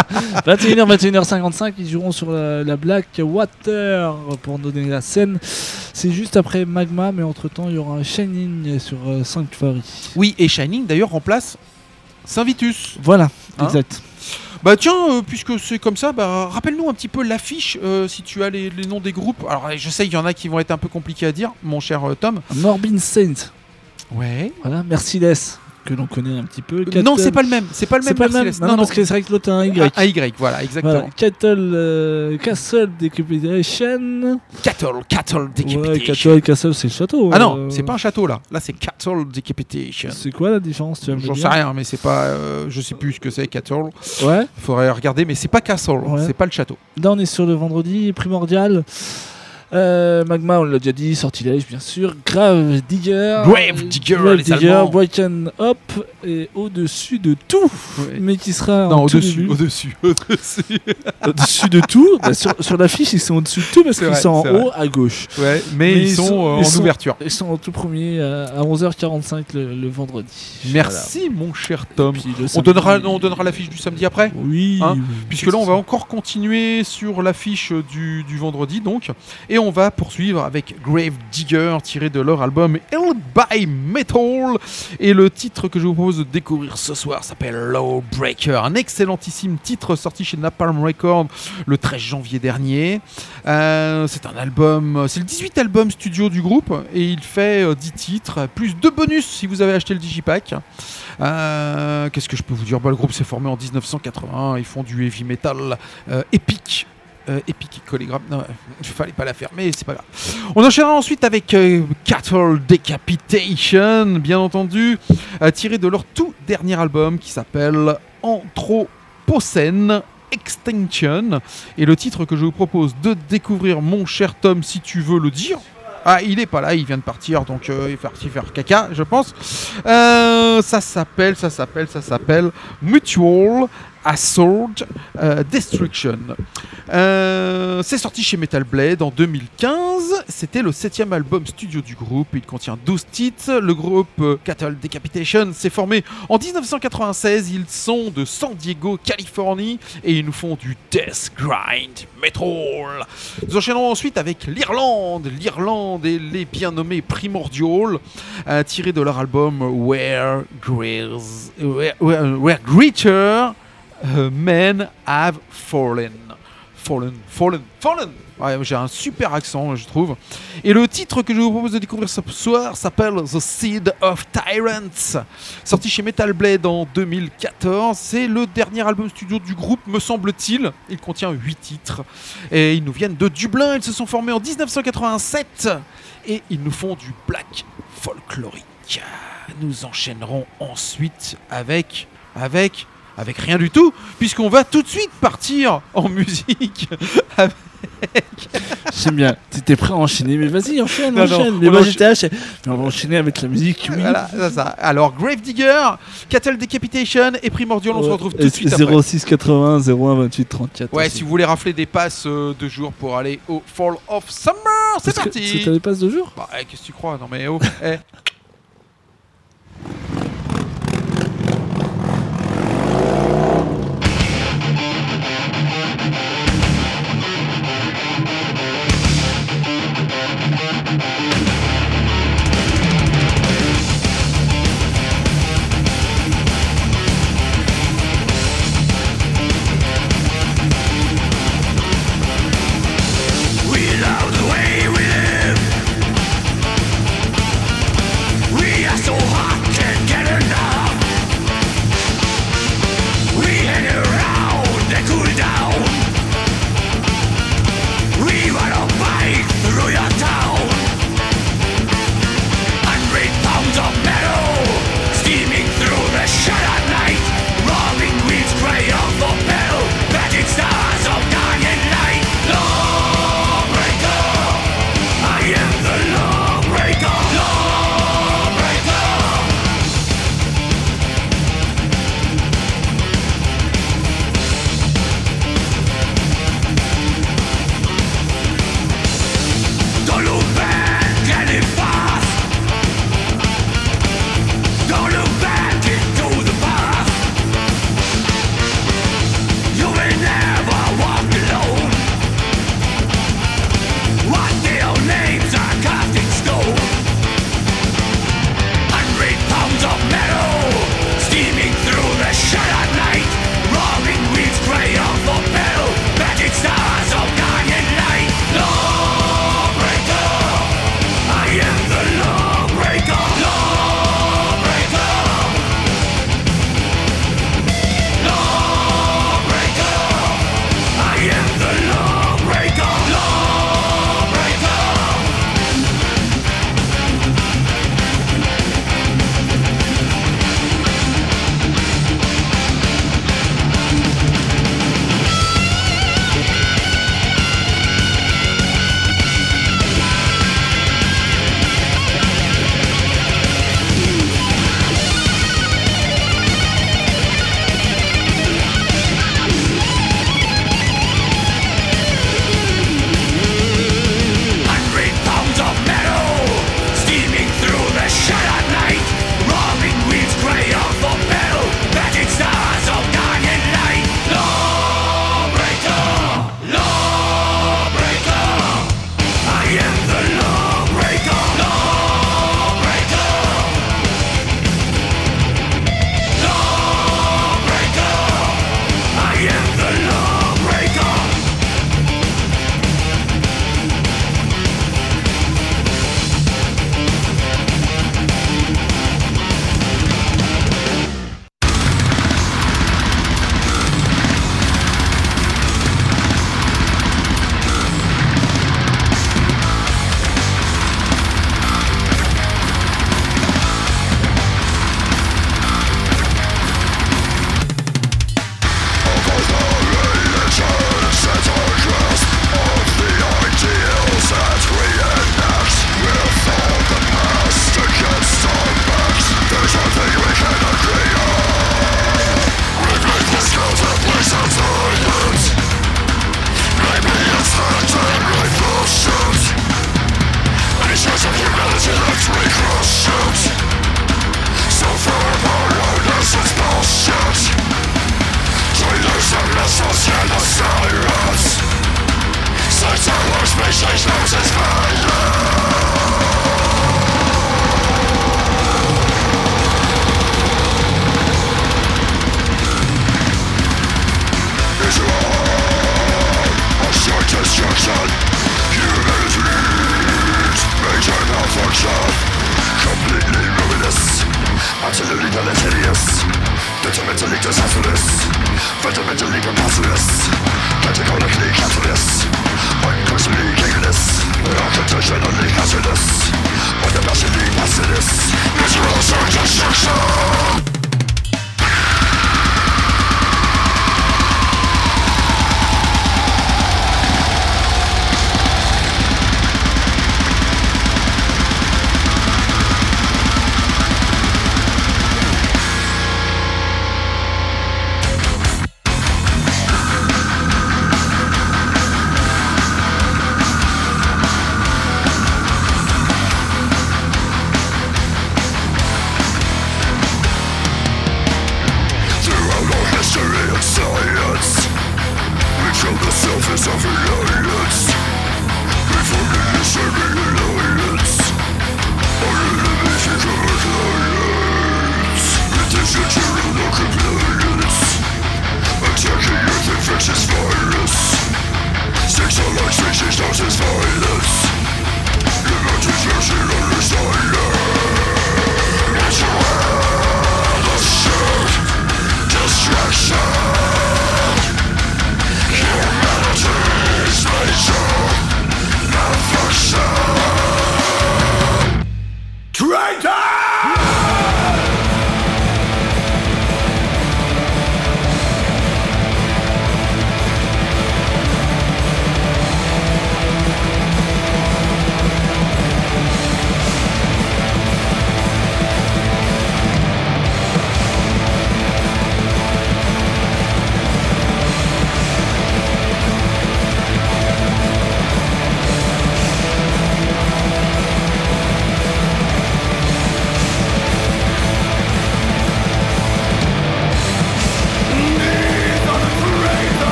21h55, ils joueront sur la Black Water pour nous donner la scène. C'est juste après Magma, mais entre temps, il y aura un Shining sur Sanctuary. Oui, et Shining d'ailleurs remplace Saint-Vitus. Voilà, Hein exact. Bah tiens, puisque c'est comme ça, rappelle-nous un petit peu l'affiche, si tu as les noms des groupes. Alors je sais qu'il y en a qui vont être un peu compliqués à dire, mon cher Tom. Morbid Saint. Ouais. Voilà, Merciless, que l'on connaît un petit peu. Non, c'est pas le même. C'est pas le même. Merciless. Non, parce que c'est vrai que l'autre a un Y. Un Y, voilà, exactement. Voilà. Castle Decapitation. Cattle Decapitation. Ouais, Castle, c'est le château. Ah non, c'est pas un château là. Là, c'est Cattle Decapitation. C'est quoi la différence, tu vas me J'en dire sais rien, mais c'est pas. Je sais plus ce que c'est, Cattle. Ouais. Faudrait regarder, mais c'est pas Castle. Ouais. C'est pas le château. Là, on est sur le vendredi Primordial. Magma, on l'a déjà dit, Sortilège, bien sûr. Grave Digger, les Allemands. Broken Up et au-dessus de tout, Ouais. mais qui sera Non, en tout au-dessus. début. Au-dessus. Au-dessus de tout. Bah, sur l'affiche, ils sont au-dessus de tout parce C'est qu'ils vrai, sont en c'est vrai. haut à gauche. Ouais, mais ils sont en ouverture. Ils sont en tout premier à 11h45 le vendredi. Merci, mon cher Tom. Et puis le On samedi- donnera l'affiche du samedi après. Oui. Hein, puisque là, on va encore continuer sur l'affiche du vendredi, donc. Et on va poursuivre avec Grave Digger, tiré de leur album Hell by Metal. Et le titre que je vous propose de découvrir ce soir s'appelle Lawbreaker. Un excellentissime titre sorti chez Napalm Records le 13 janvier dernier. C'est un album, c'est le 18 album studio du groupe. Et il fait 10 titres, plus 2 bonus si vous avez acheté le Digipack. Qu'est-ce que je peux vous dire? Le groupe s'est formé en 1981. Ils font du heavy metal épique. Epic Colligram, non, il fallait pas la faire, mais c'est pas grave. On enchaînera ensuite avec Cattle Decapitation, bien entendu, tiré de leur tout dernier album qui s'appelle Anthropocène Extinction. Et le titre que je vous propose de découvrir, mon cher Tom, si tu veux le dire. Ah, il est pas là, il vient de partir, donc il est parti faire caca, je pense. Ça s'appelle Mutual Assault Destruction. C'est sorti chez Metal Blade en 2015. C'était le 7e album studio du groupe. Il contient 12 titres. Le groupe Cattle Decapitation s'est formé en 1996. Ils sont de San Diego, Californie, et ils nous font du Death Grind Metal. Nous enchaînerons ensuite avec l'Irlande et les bien nommés Primordial, tirés de leur album Where Greater Men Have Fallen. Ouais, j'ai un super accent, je trouve. Et le titre que je vous propose de découvrir ce soir s'appelle The Seed of Tyrants. Sorti chez Metal Blade en 2014. C'est le dernier album studio du groupe, me semble-t-il. Il contient 8 titres. Et ils nous viennent de Dublin. Ils se sont formés en 1987. Et ils nous font du black folklorique. Nous enchaînerons ensuite avec rien du tout, puisqu'on va tout de suite partir en musique avec... J'aime bien, t'étais prêt à enchaîner, mais vas-y, enchaîne. Non, Mais on moi enchaîne. j'étais haché. Mais on va enchaîner avec la musique, oui. Voilà, c'est ça. Alors, Gravedigger, Cattle Decapitation et Primordial, on se retrouve tout de suite après. 06 80 01 28 34. Ouais, aussi. si vous voulez rafler des passes de jour pour aller au Fall of Summer, c'est Parce que parti. t'as des passes de jour. Bah, qu'est-ce que tu crois? Non mais oh, eh. We love the way we live. Absolutely deleterious, detrimentally disastrous, fundamentally preposterous, categorically capitalist, unquestionably giggleless, unconditionally hazardous, unabashedly hazardous, natural self-destruction.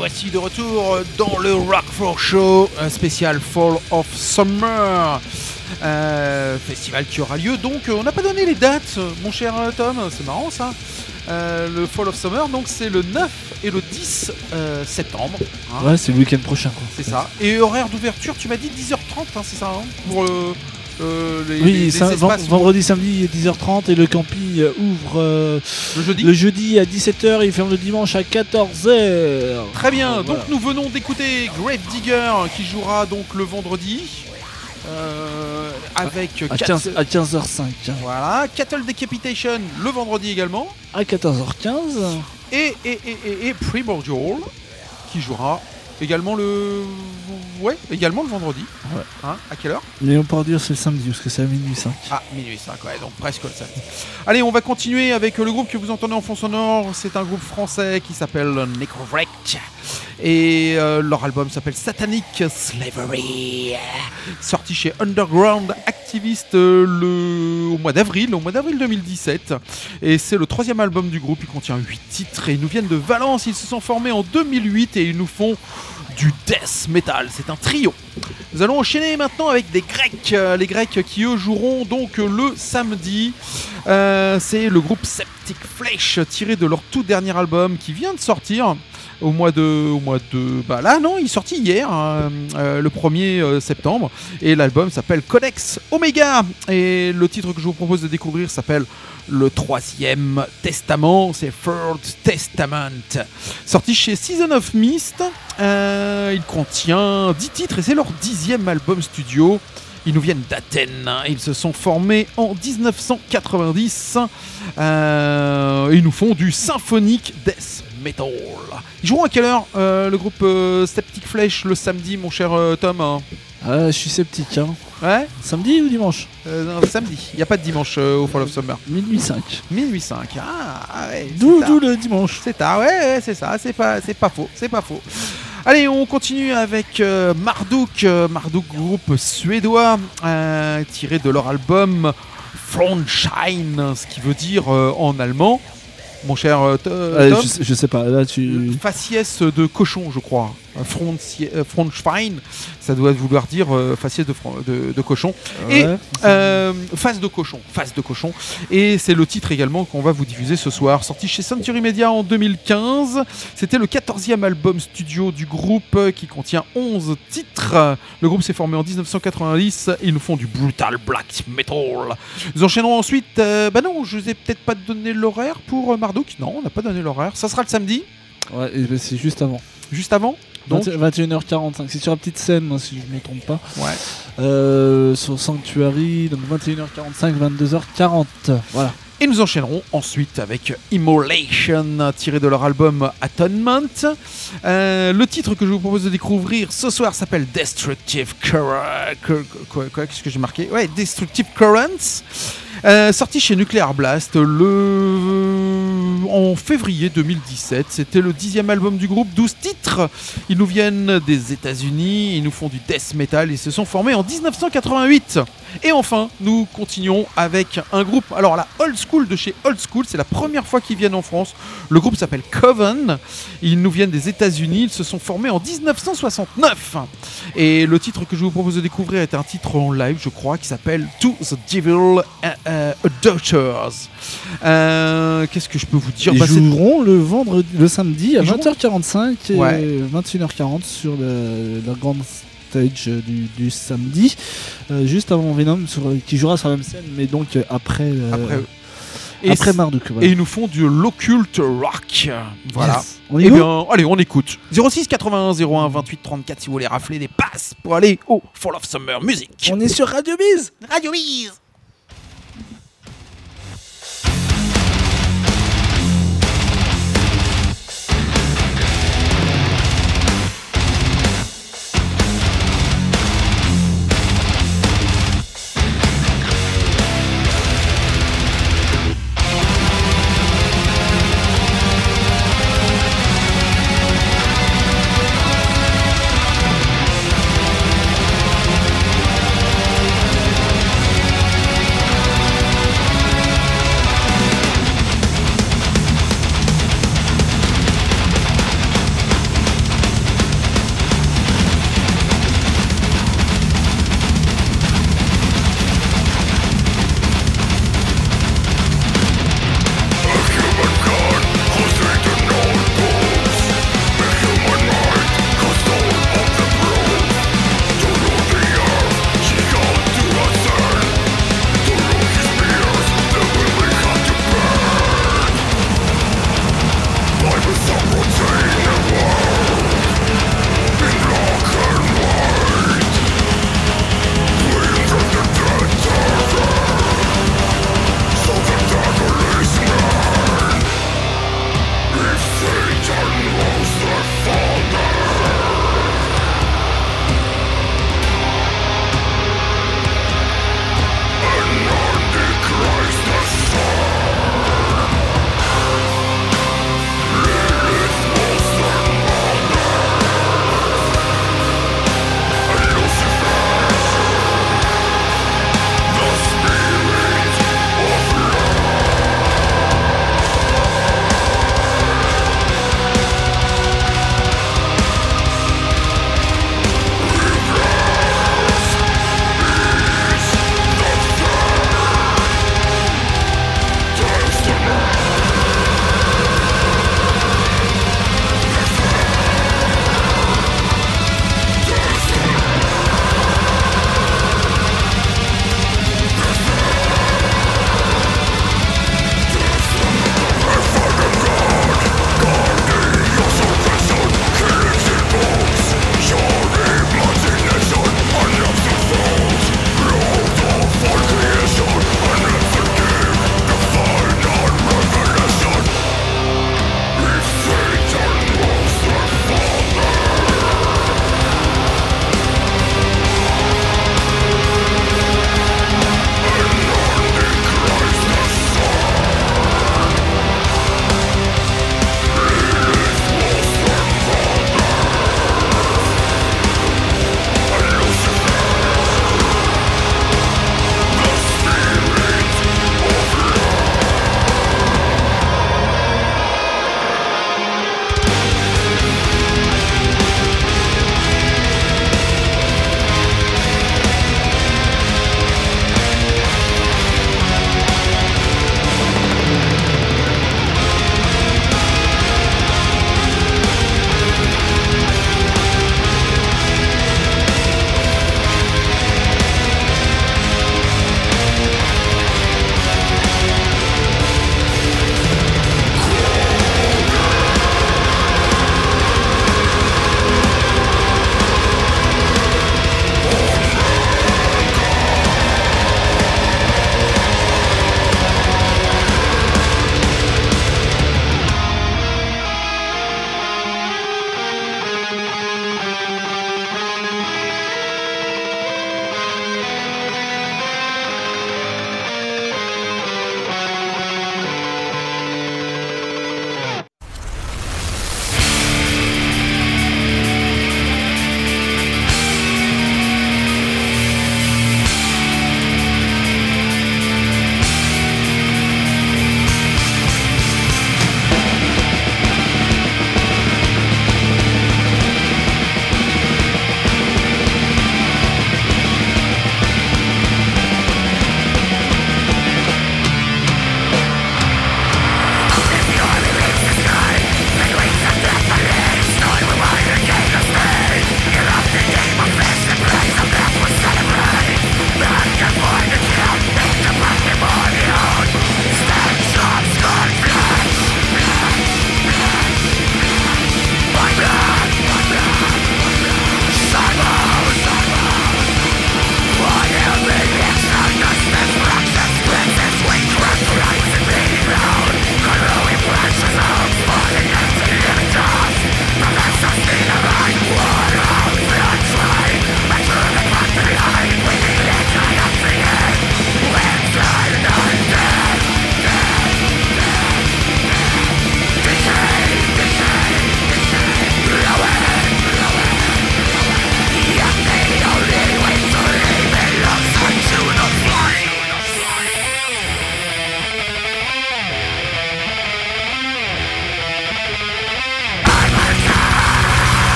voici de retour dans le Roquefort Show spécial Fall of Summer. Festival qui aura lieu, donc on n'a pas donné les dates, mon cher Tom, c'est marrant ça. Le Fall of Summer, donc c'est le 9 et le 10 septembre. Hein. Ouais, c'est le week-end prochain. Quoi. C'est ça. Et horaire d'ouverture, tu m'as dit 10h30, hein, c'est ça, hein, pour les espaces. Vendredi, samedi 10h30 et le camping ouvre le jeudi à 17h et il ferme le dimanche à 14h. Très bien, Voilà. donc nous venons d'écouter Grave Digger qui jouera donc le vendredi avec à 15h05. Voilà, Cattle Decapitation le vendredi également À 14h15. et Primordial qui jouera également le vendredi. Ouais. Hein, à quelle heure? Mais on peut dire c'est le samedi parce que c'est à minuit 5. Ah, minuit 5, ouais, donc presque le samedi. Allez, on va continuer avec le groupe que vous entendez en fond sonore. C'est un groupe français qui s'appelle Necrovrecht. Et leur album s'appelle Satanic Slavery. Sorti chez Underground Activist au mois d'avril 2017. Et c'est le 3e album du groupe. Il contient 8 titres et ils nous viennent de Valence. Ils se sont formés en 2008 et ils nous font du death metal. C'est un trio. Nous allons enchaîner maintenant avec des Grecs. Les Grecs qui eux joueront donc le samedi. C'est le groupe Septic Flesh tiré de leur tout dernier album qui vient de sortir. Au mois de bah là non, il est sorti hier, le 1er septembre, et l'album s'appelle Codex Omega, et le titre que je vous propose de découvrir s'appelle le 3e Testament, c'est Third Testament, sorti chez Season of Mist. Il contient 10 titres et c'est leur 10e album studio. Ils nous viennent d'Athènes, ils se sont formés en 1990, ils nous font du symphonique death metal. Ils joueront à quelle heure le groupe Septic Flesh le samedi, mon cher Tom? Je suis sceptique. Hein. Ouais. Samedi ou dimanche? Non, samedi, il n'y a pas de dimanche au Fall of Summer. Minuit 5. Minuit 5, ah ouais. D'où le dimanche. C'est tard, ouais, c'est ça, c'est pas faux. Allez, on continue avec Marduk, groupe suédois, tiré de leur album Frontshine, ce qui veut dire en allemand, mon cher Tom, je sais pas, là tu... faciès de cochon, je crois. Frontschwein, ça doit vouloir dire faciès de cochon. Ouais. Et face de cochon. Et c'est le titre également qu'on va vous diffuser ce soir. Sorti chez Century Media en 2015. C'était le 14e album studio du groupe qui contient 11 titres. Le groupe s'est formé en 1990. Ils nous font du brutal black metal. Nous enchaînerons ensuite. Bah non, je vous ai peut-être pas donné l'horaire pour Marduk. Non, on n'a pas donné l'horaire. Ça sera le samedi. Ouais, et c'est juste avant. Juste avant. Donc 21h45, c'est sur la petite scène, moi, si je ne me trompe pas. Ouais. Sur Sanctuary, donc 21h45, 22h40. Voilà. Et nous enchaînerons ensuite avec Immolation, tiré de leur album Atonement. Le titre que je vous propose de découvrir ce soir s'appelle Destructive qu'est-ce que j'ai marqué? Ouais, Destructive Currents. Sorti chez Nuclear Blast en février 2017. C'était le 10e album du groupe, 12 titres. Ils nous viennent des États-Unis, ils nous font du death metal, ils se sont formés en 1988. Et enfin, nous continuons avec un groupe, alors la Old School de chez Old School, c'est la première fois qu'ils viennent en France. Le groupe s'appelle Coven, ils nous viennent des États-Unis, ils se sont formés en 1969. Et le titre que je vous propose de découvrir est un titre en live, je crois, qui s'appelle To the Devil Daughters. Qu'est-ce que je peux vous dire? Ils joueront le samedi à 20h45 et ouais. 21h40 sur la grande stage du samedi, juste avant Venom qui jouera sur la même scène, mais donc après Marduk. Voilà. Et ils nous font du l'occulte rock. Voilà. Yes. On Et bien, allez, on écoute. 06 81 01 28 34 si vous voulez rafler des passes pour aller au Fall of Summer Music. On est sur Radio Biz. Radio Biz. Destructive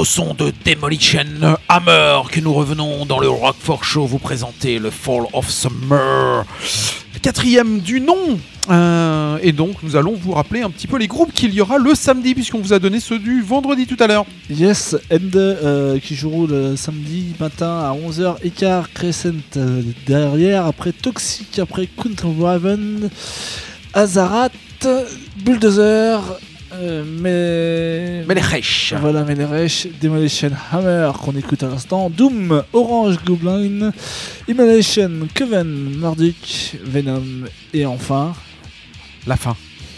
au son de Demolition Hammer que nous revenons dans le Roquefort Show vous présenter le Fall of Summer, le 4e du nom. Et donc nous allons vous rappeler un petit peu les groupes qu'il y aura le samedi, puisqu'on vous a donné ceux du vendredi tout à l'heure. Yes, End qui joueront le samedi matin à 11h15, Crescent derrière, après Toxic, après Counter Raven, Azarat, Bulldozer, Melech. Voilà, Melech, Demolition Hammer qu'on écoute à l'instant, Doom, Orange Goblin, Immolation, Coven, Marduk, Venom et enfin la fin.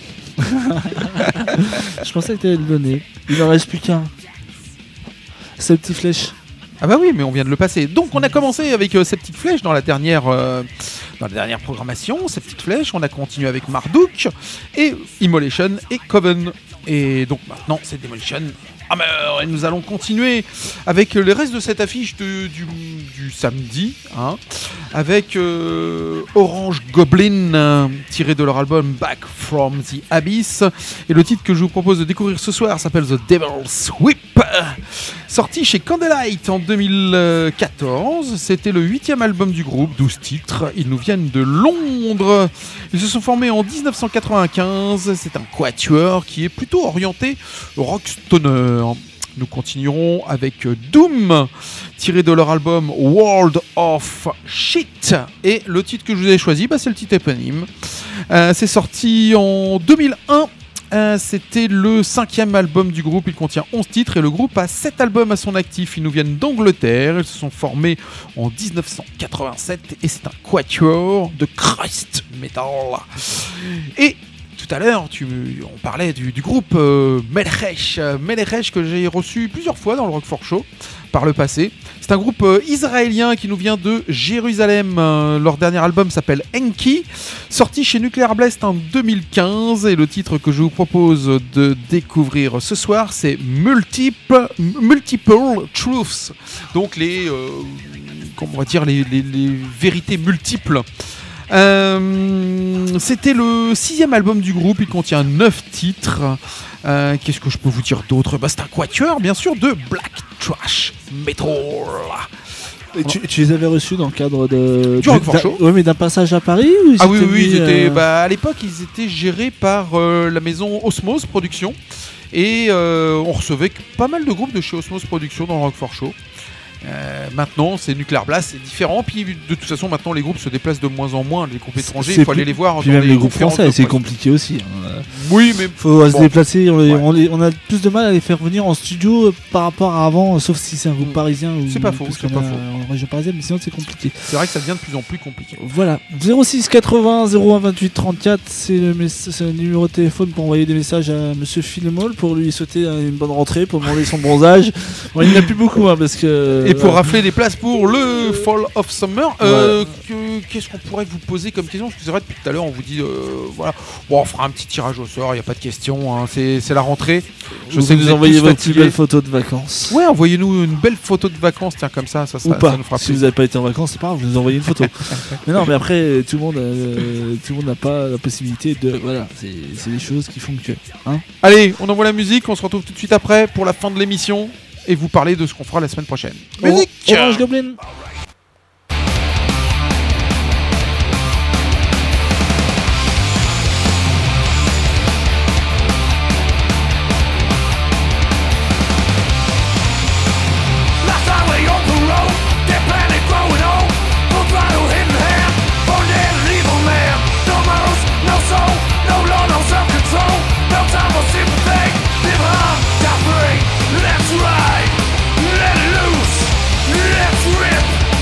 Je pensais que tu allais le donner. Il n'en reste plus qu'un. C'est le petit flèche. Ah bah oui, mais on vient de le passer. Donc on a commencé avec ces petites flèches dans la dernière programmation. Ces petites flèches, on a continué avec Marduk et Immolation et Coven. Et donc maintenant c'est Demolition Hammer. Et nous allons continuer avec le reste de cette affiche du samedi, hein, avec Orange Goblin, tiré de leur album Back from the Abyss. Et le titre que je vous propose de découvrir ce soir s'appelle The Devil's Whip, sorti chez Candlelight en 2014. C'était le 8e album du groupe, 12 titres. Ils nous viennent de Londres. Ils se sont formés en 1995. C'est un quatuor qui est plutôt orienté rockstoner. Nous continuerons avec Doom, tiré de leur album World of Shit. Et le titre que je vous ai choisi, c'est le titre éponyme. C'est sorti en 2001. C'était le 5e album du groupe. Il contient 11 titres et le groupe a 7 albums à son actif. Ils nous viennent d'Angleterre. Ils se sont formés en 1987 et c'est un quatuor de crust metal. Et tout à l'heure, on parlait du groupe Melech que j'ai reçu plusieurs fois dans le Roquefort Show par le passé. C'est un groupe israélien qui nous vient de Jérusalem. Leur dernier album s'appelle Enki, sorti chez Nuclear Blast en 2015. Et le titre que je vous propose de découvrir ce soir, c'est Multiple Truths. Donc les vérités multiples. C'était le 6e album du groupe, il contient 9 titres. Qu'est-ce que je peux vous dire d'autre ? C'est un quatuor, bien sûr, de black trash metal. Et tu les avais reçus dans le cadre du Roquefort Show. Oui, mais d'un passage à Paris ou Ah oui, ils étaient, à l'époque, ils étaient gérés par la maison Osmose Productions. Et on recevait pas mal de groupes de chez Osmose Productions dans le Roquefort Show. Maintenant c'est Nuclear Blast, c'est différent, puis de toute façon maintenant les groupes se déplacent de moins en moins, les groupes étrangers, il faut aller les voir. Puis même les groupes français, c'est compliqué aussi. Oui, mais faut se déplacer, on a plus de mal à les faire venir en studio par rapport à avant, sauf si c'est un groupe parisien. C'est pas faux, c'est pas faux. En région parisienne, mais sinon c'est compliqué. C'est vrai que ça devient de plus en plus compliqué. Voilà, 06 80 01 28 34, c'est le numéro de téléphone pour envoyer des messages à Monsieur Philmol pour lui souhaiter une bonne rentrée, pour demander son bronzage. Bon, il n'y en a plus beaucoup parce que. Et pour rafler des places pour le Fall of Summer, qu'est-ce qu'on pourrait vous poser comme question ? Parce que c'est vrai, depuis tout à l'heure, on vous dit, voilà, bon, on fera un petit tirage au sort, il n'y a pas de question, hein, c'est la rentrée. Je sais que vous envoyez votre petite belle photo de vacances. Ouais, envoyez-nous une belle photo de vacances, tiens, comme ça ou pas. Ça nous fera si vous n'avez pas été en vacances, c'est pas grave, vous nous envoyez une photo. Mais non, mais après, tout le monde n'a pas la possibilité de. Voilà, c'est des choses qui font que. Hein. Allez, on envoie la musique, on se retrouve tout de suite après pour la fin de l'émission. Et vous parler de ce qu'on fera la semaine prochaine. Musique. Orange Goblin. Let's ride, let it loose, let's rip.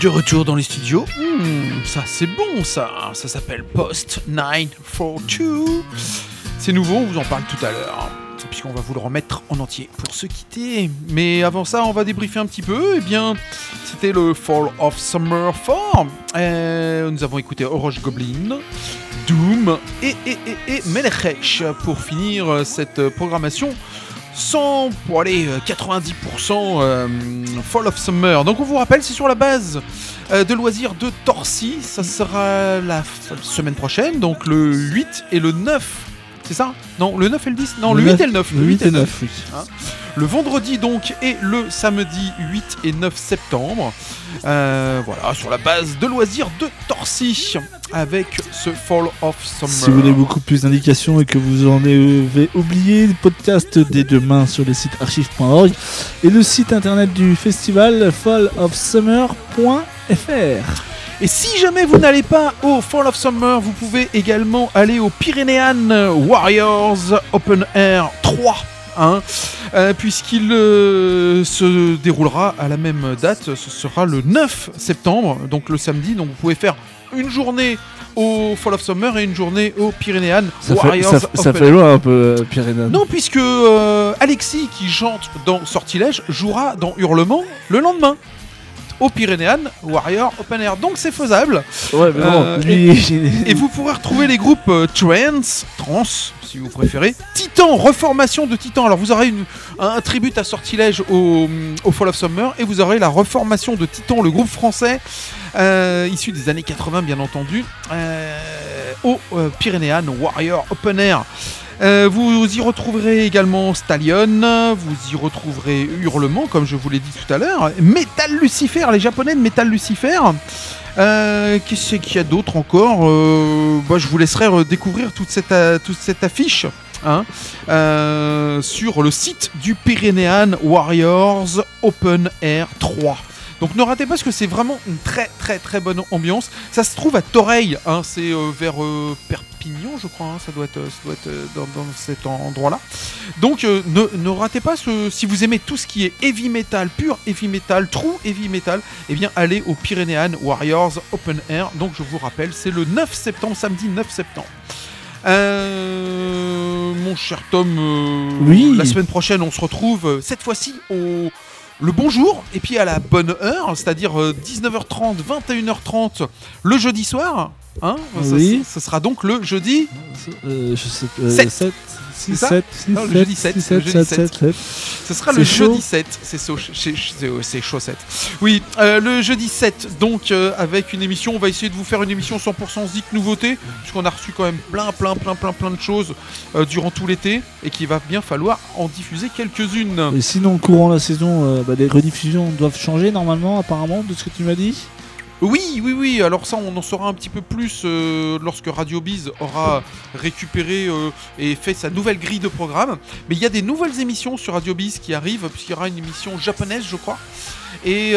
De retour dans les studios. Ça c'est bon ça. Ça s'appelle Post 942. C'est nouveau, on vous en parle tout à l'heure. Puisqu'on va vous le remettre en entier pour se quitter. Mais avant ça, on va débriefer un petit peu. Eh bien, c'était le Fall of Summer 4. Nous avons écouté Orochi Goblin, Doom et Melechech pour finir cette programmation sans, pour aller 90% Fall of Summer. Donc on vous rappelle, c'est sur la base de loisirs de Torcy. Ça sera la semaine prochaine, donc le 8 et le 9. C'est ça ? Non, le 9 et le 10 ? Non, le 8 et le 9. Le 8 et 9, oui. Hein, le vendredi donc et le samedi 8 et 9 septembre. Voilà, sur la base de loisirs de Torcy avec ce Fall of Summer. Si vous voulez beaucoup plus d'indications et que vous en avez oublié, le podcast dès demain sur le site archive.org et le site internet du festival fallofsummer.fr. Et si jamais vous n'allez pas au Fall of Summer, vous pouvez également aller au Pyrenean Warriors Open Air 3. Puisqu'il se déroulera à la même date, ce sera le 9 septembre, donc le samedi. Donc vous pouvez faire une journée au Fall of Summer et une journée au Pyrenean Warriors Open Air. Ça fait loin un peu, Pyrenean. Non, puisque Alexis, qui chante dans Sortilège, jouera dans Hurlement le lendemain. Au Pyrenean Warrior Open Air. Donc c'est faisable. Ouais, mais bon, et vous pourrez retrouver les groupes Trans, si vous préférez, Titan, reformation de Titan. Alors vous aurez un tribute à Sortilège au Fall of Summer et vous aurez la reformation de Titan, le groupe français issu des années 80 bien entendu, au Pyrenean Warrior Open Air. Vous y retrouverez également Stallion, vous y retrouverez Hurlement, comme je vous l'ai dit tout à l'heure, Metal Lucifer, les japonais de Metal Lucifer. Qu'est-ce qu'il y a d'autre encore je vous laisserai découvrir toute cette affiche sur le site du Pyrenean Warriors Open Air 3. Donc ne ratez pas parce que c'est vraiment une très très très bonne ambiance. Ça se trouve à Toreil, c'est vers Perpignan je crois, ça doit être dans cet endroit-là. Donc ne ratez pas si vous aimez tout ce qui est heavy metal, pur heavy metal, true heavy metal, eh bien allez au Pyrenean Warriors Open Air. Donc je vous rappelle, c'est le 9 septembre, samedi 9 septembre. Mon cher Tom, oui. La semaine prochaine on se retrouve cette fois-ci le bonjour, et puis à la bonne heure, c'est-à-dire 19h30, 21h30 le jeudi soir. Oui. Ce sera donc le jeudi 7. C'est ça ? Non, le jeudi 7. Ce sera le jeudi 7. C'est chaussette. Oui, le jeudi 7, donc avec une émission, on va essayer de vous faire une émission 100% zik nouveauté, puisqu'on a reçu quand même plein de choses durant tout l'été, et qu'il va bien falloir en diffuser quelques-unes. Et sinon, courant la saison, les rediffusions doivent changer normalement, apparemment, de ce que tu m'as dit ? Oui, alors ça on en saura un petit peu plus lorsque Radio Biz aura récupéré et fait sa nouvelle grille de programme. Mais il y a des nouvelles émissions sur Radio Biz qui arrivent, puisqu'il y aura une émission japonaise je crois, et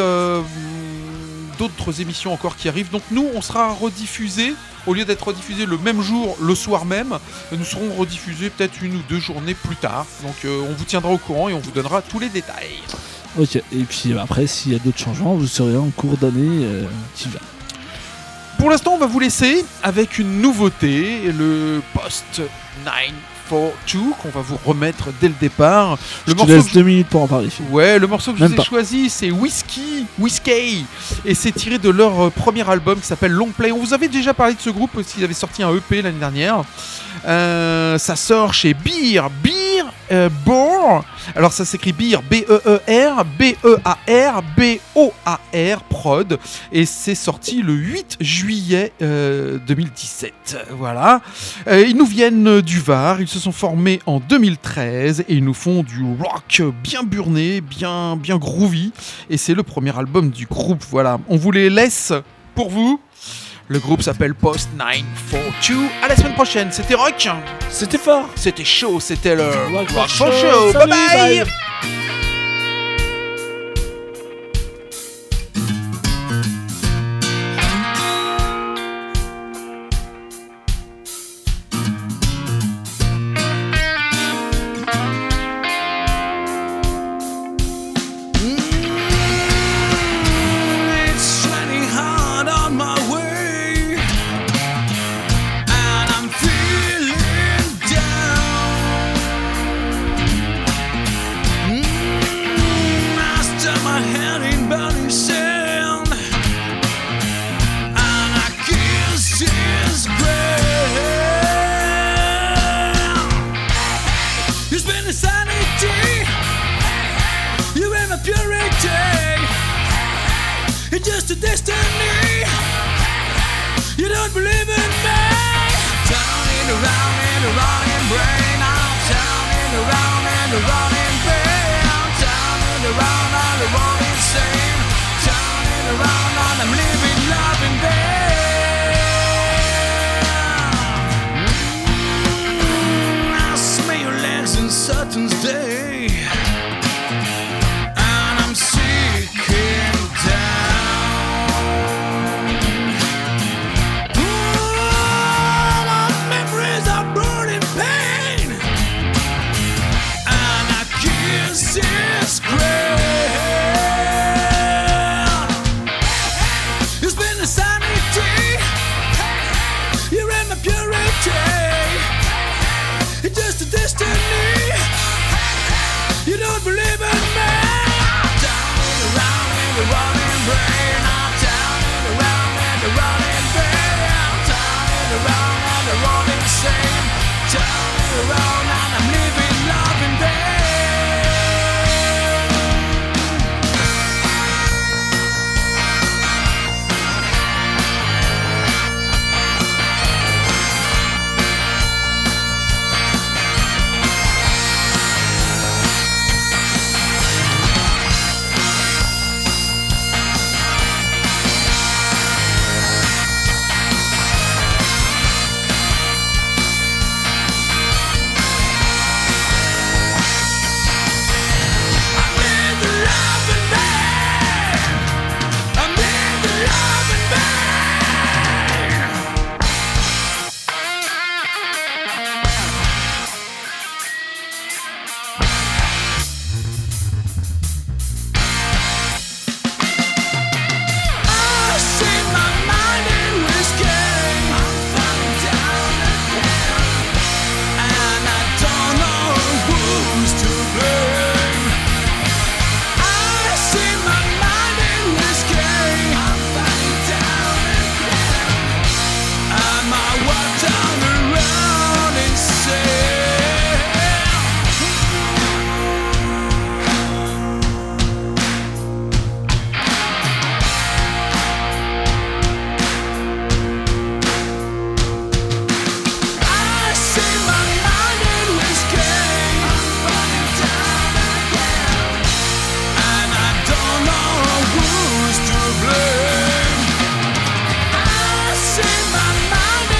d'autres émissions encore qui arrivent. Donc nous on sera rediffusés, au lieu d'être rediffusés le même jour, le soir même, nous serons rediffusés peut-être 1 ou 2 journées plus tard. Donc on vous tiendra au courant et on vous donnera tous les détails. Ok, et puis après, s'il y a d'autres changements, vous saurez en cours d'année qui va. Pour l'instant, on va vous laisser avec une nouveauté, le Post 942, qu'on va vous remettre dès le départ. Je te laisse 2 minutes pour en parler. Ouais, le morceau que je vous ai choisi, c'est Whiskey, et c'est tiré de leur premier album qui s'appelle Long Play. On vous avait déjà parlé de ce groupe, parce qu'ils avaient sorti un EP l'année dernière. Ça sort chez Bear. Alors ça s'écrit Bear, B-E-E-R, B-E-A-R, B-O-A-R, prod. Et c'est sorti le 8 juillet 2017. Voilà. Ils nous viennent du Var, ils se sont formés en 2013 et ils nous font du rock bien burné, bien groovy. Et c'est le premier album du groupe. Voilà. On vous les laisse pour vous. Le groupe s'appelle Post 942. À la semaine prochaine. C'était rock. C'était fort. C'était chaud. C'était le Rock for Show. Show. Salut, Bye bye. It's 20 You spend insanity. You aim at purity. It's just a destiny. You don't believe in me. Turning around in a running brain. I'm turning around in a running brain. I'm turning around and I'm all insane. Turning around and I'm living love in vain. I smell your legs in Saturn's day. And I'm sinking down. All my memories are burning pain. And I kiss his ground. You spend insanity. You ran my purity. It's just a destiny. You don't believe in me. I'm turning around in the running brain. I'm turning around in the running brain. I'm turning around and the rolling same. Turning around and I'm living love in vain.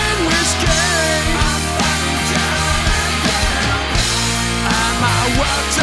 What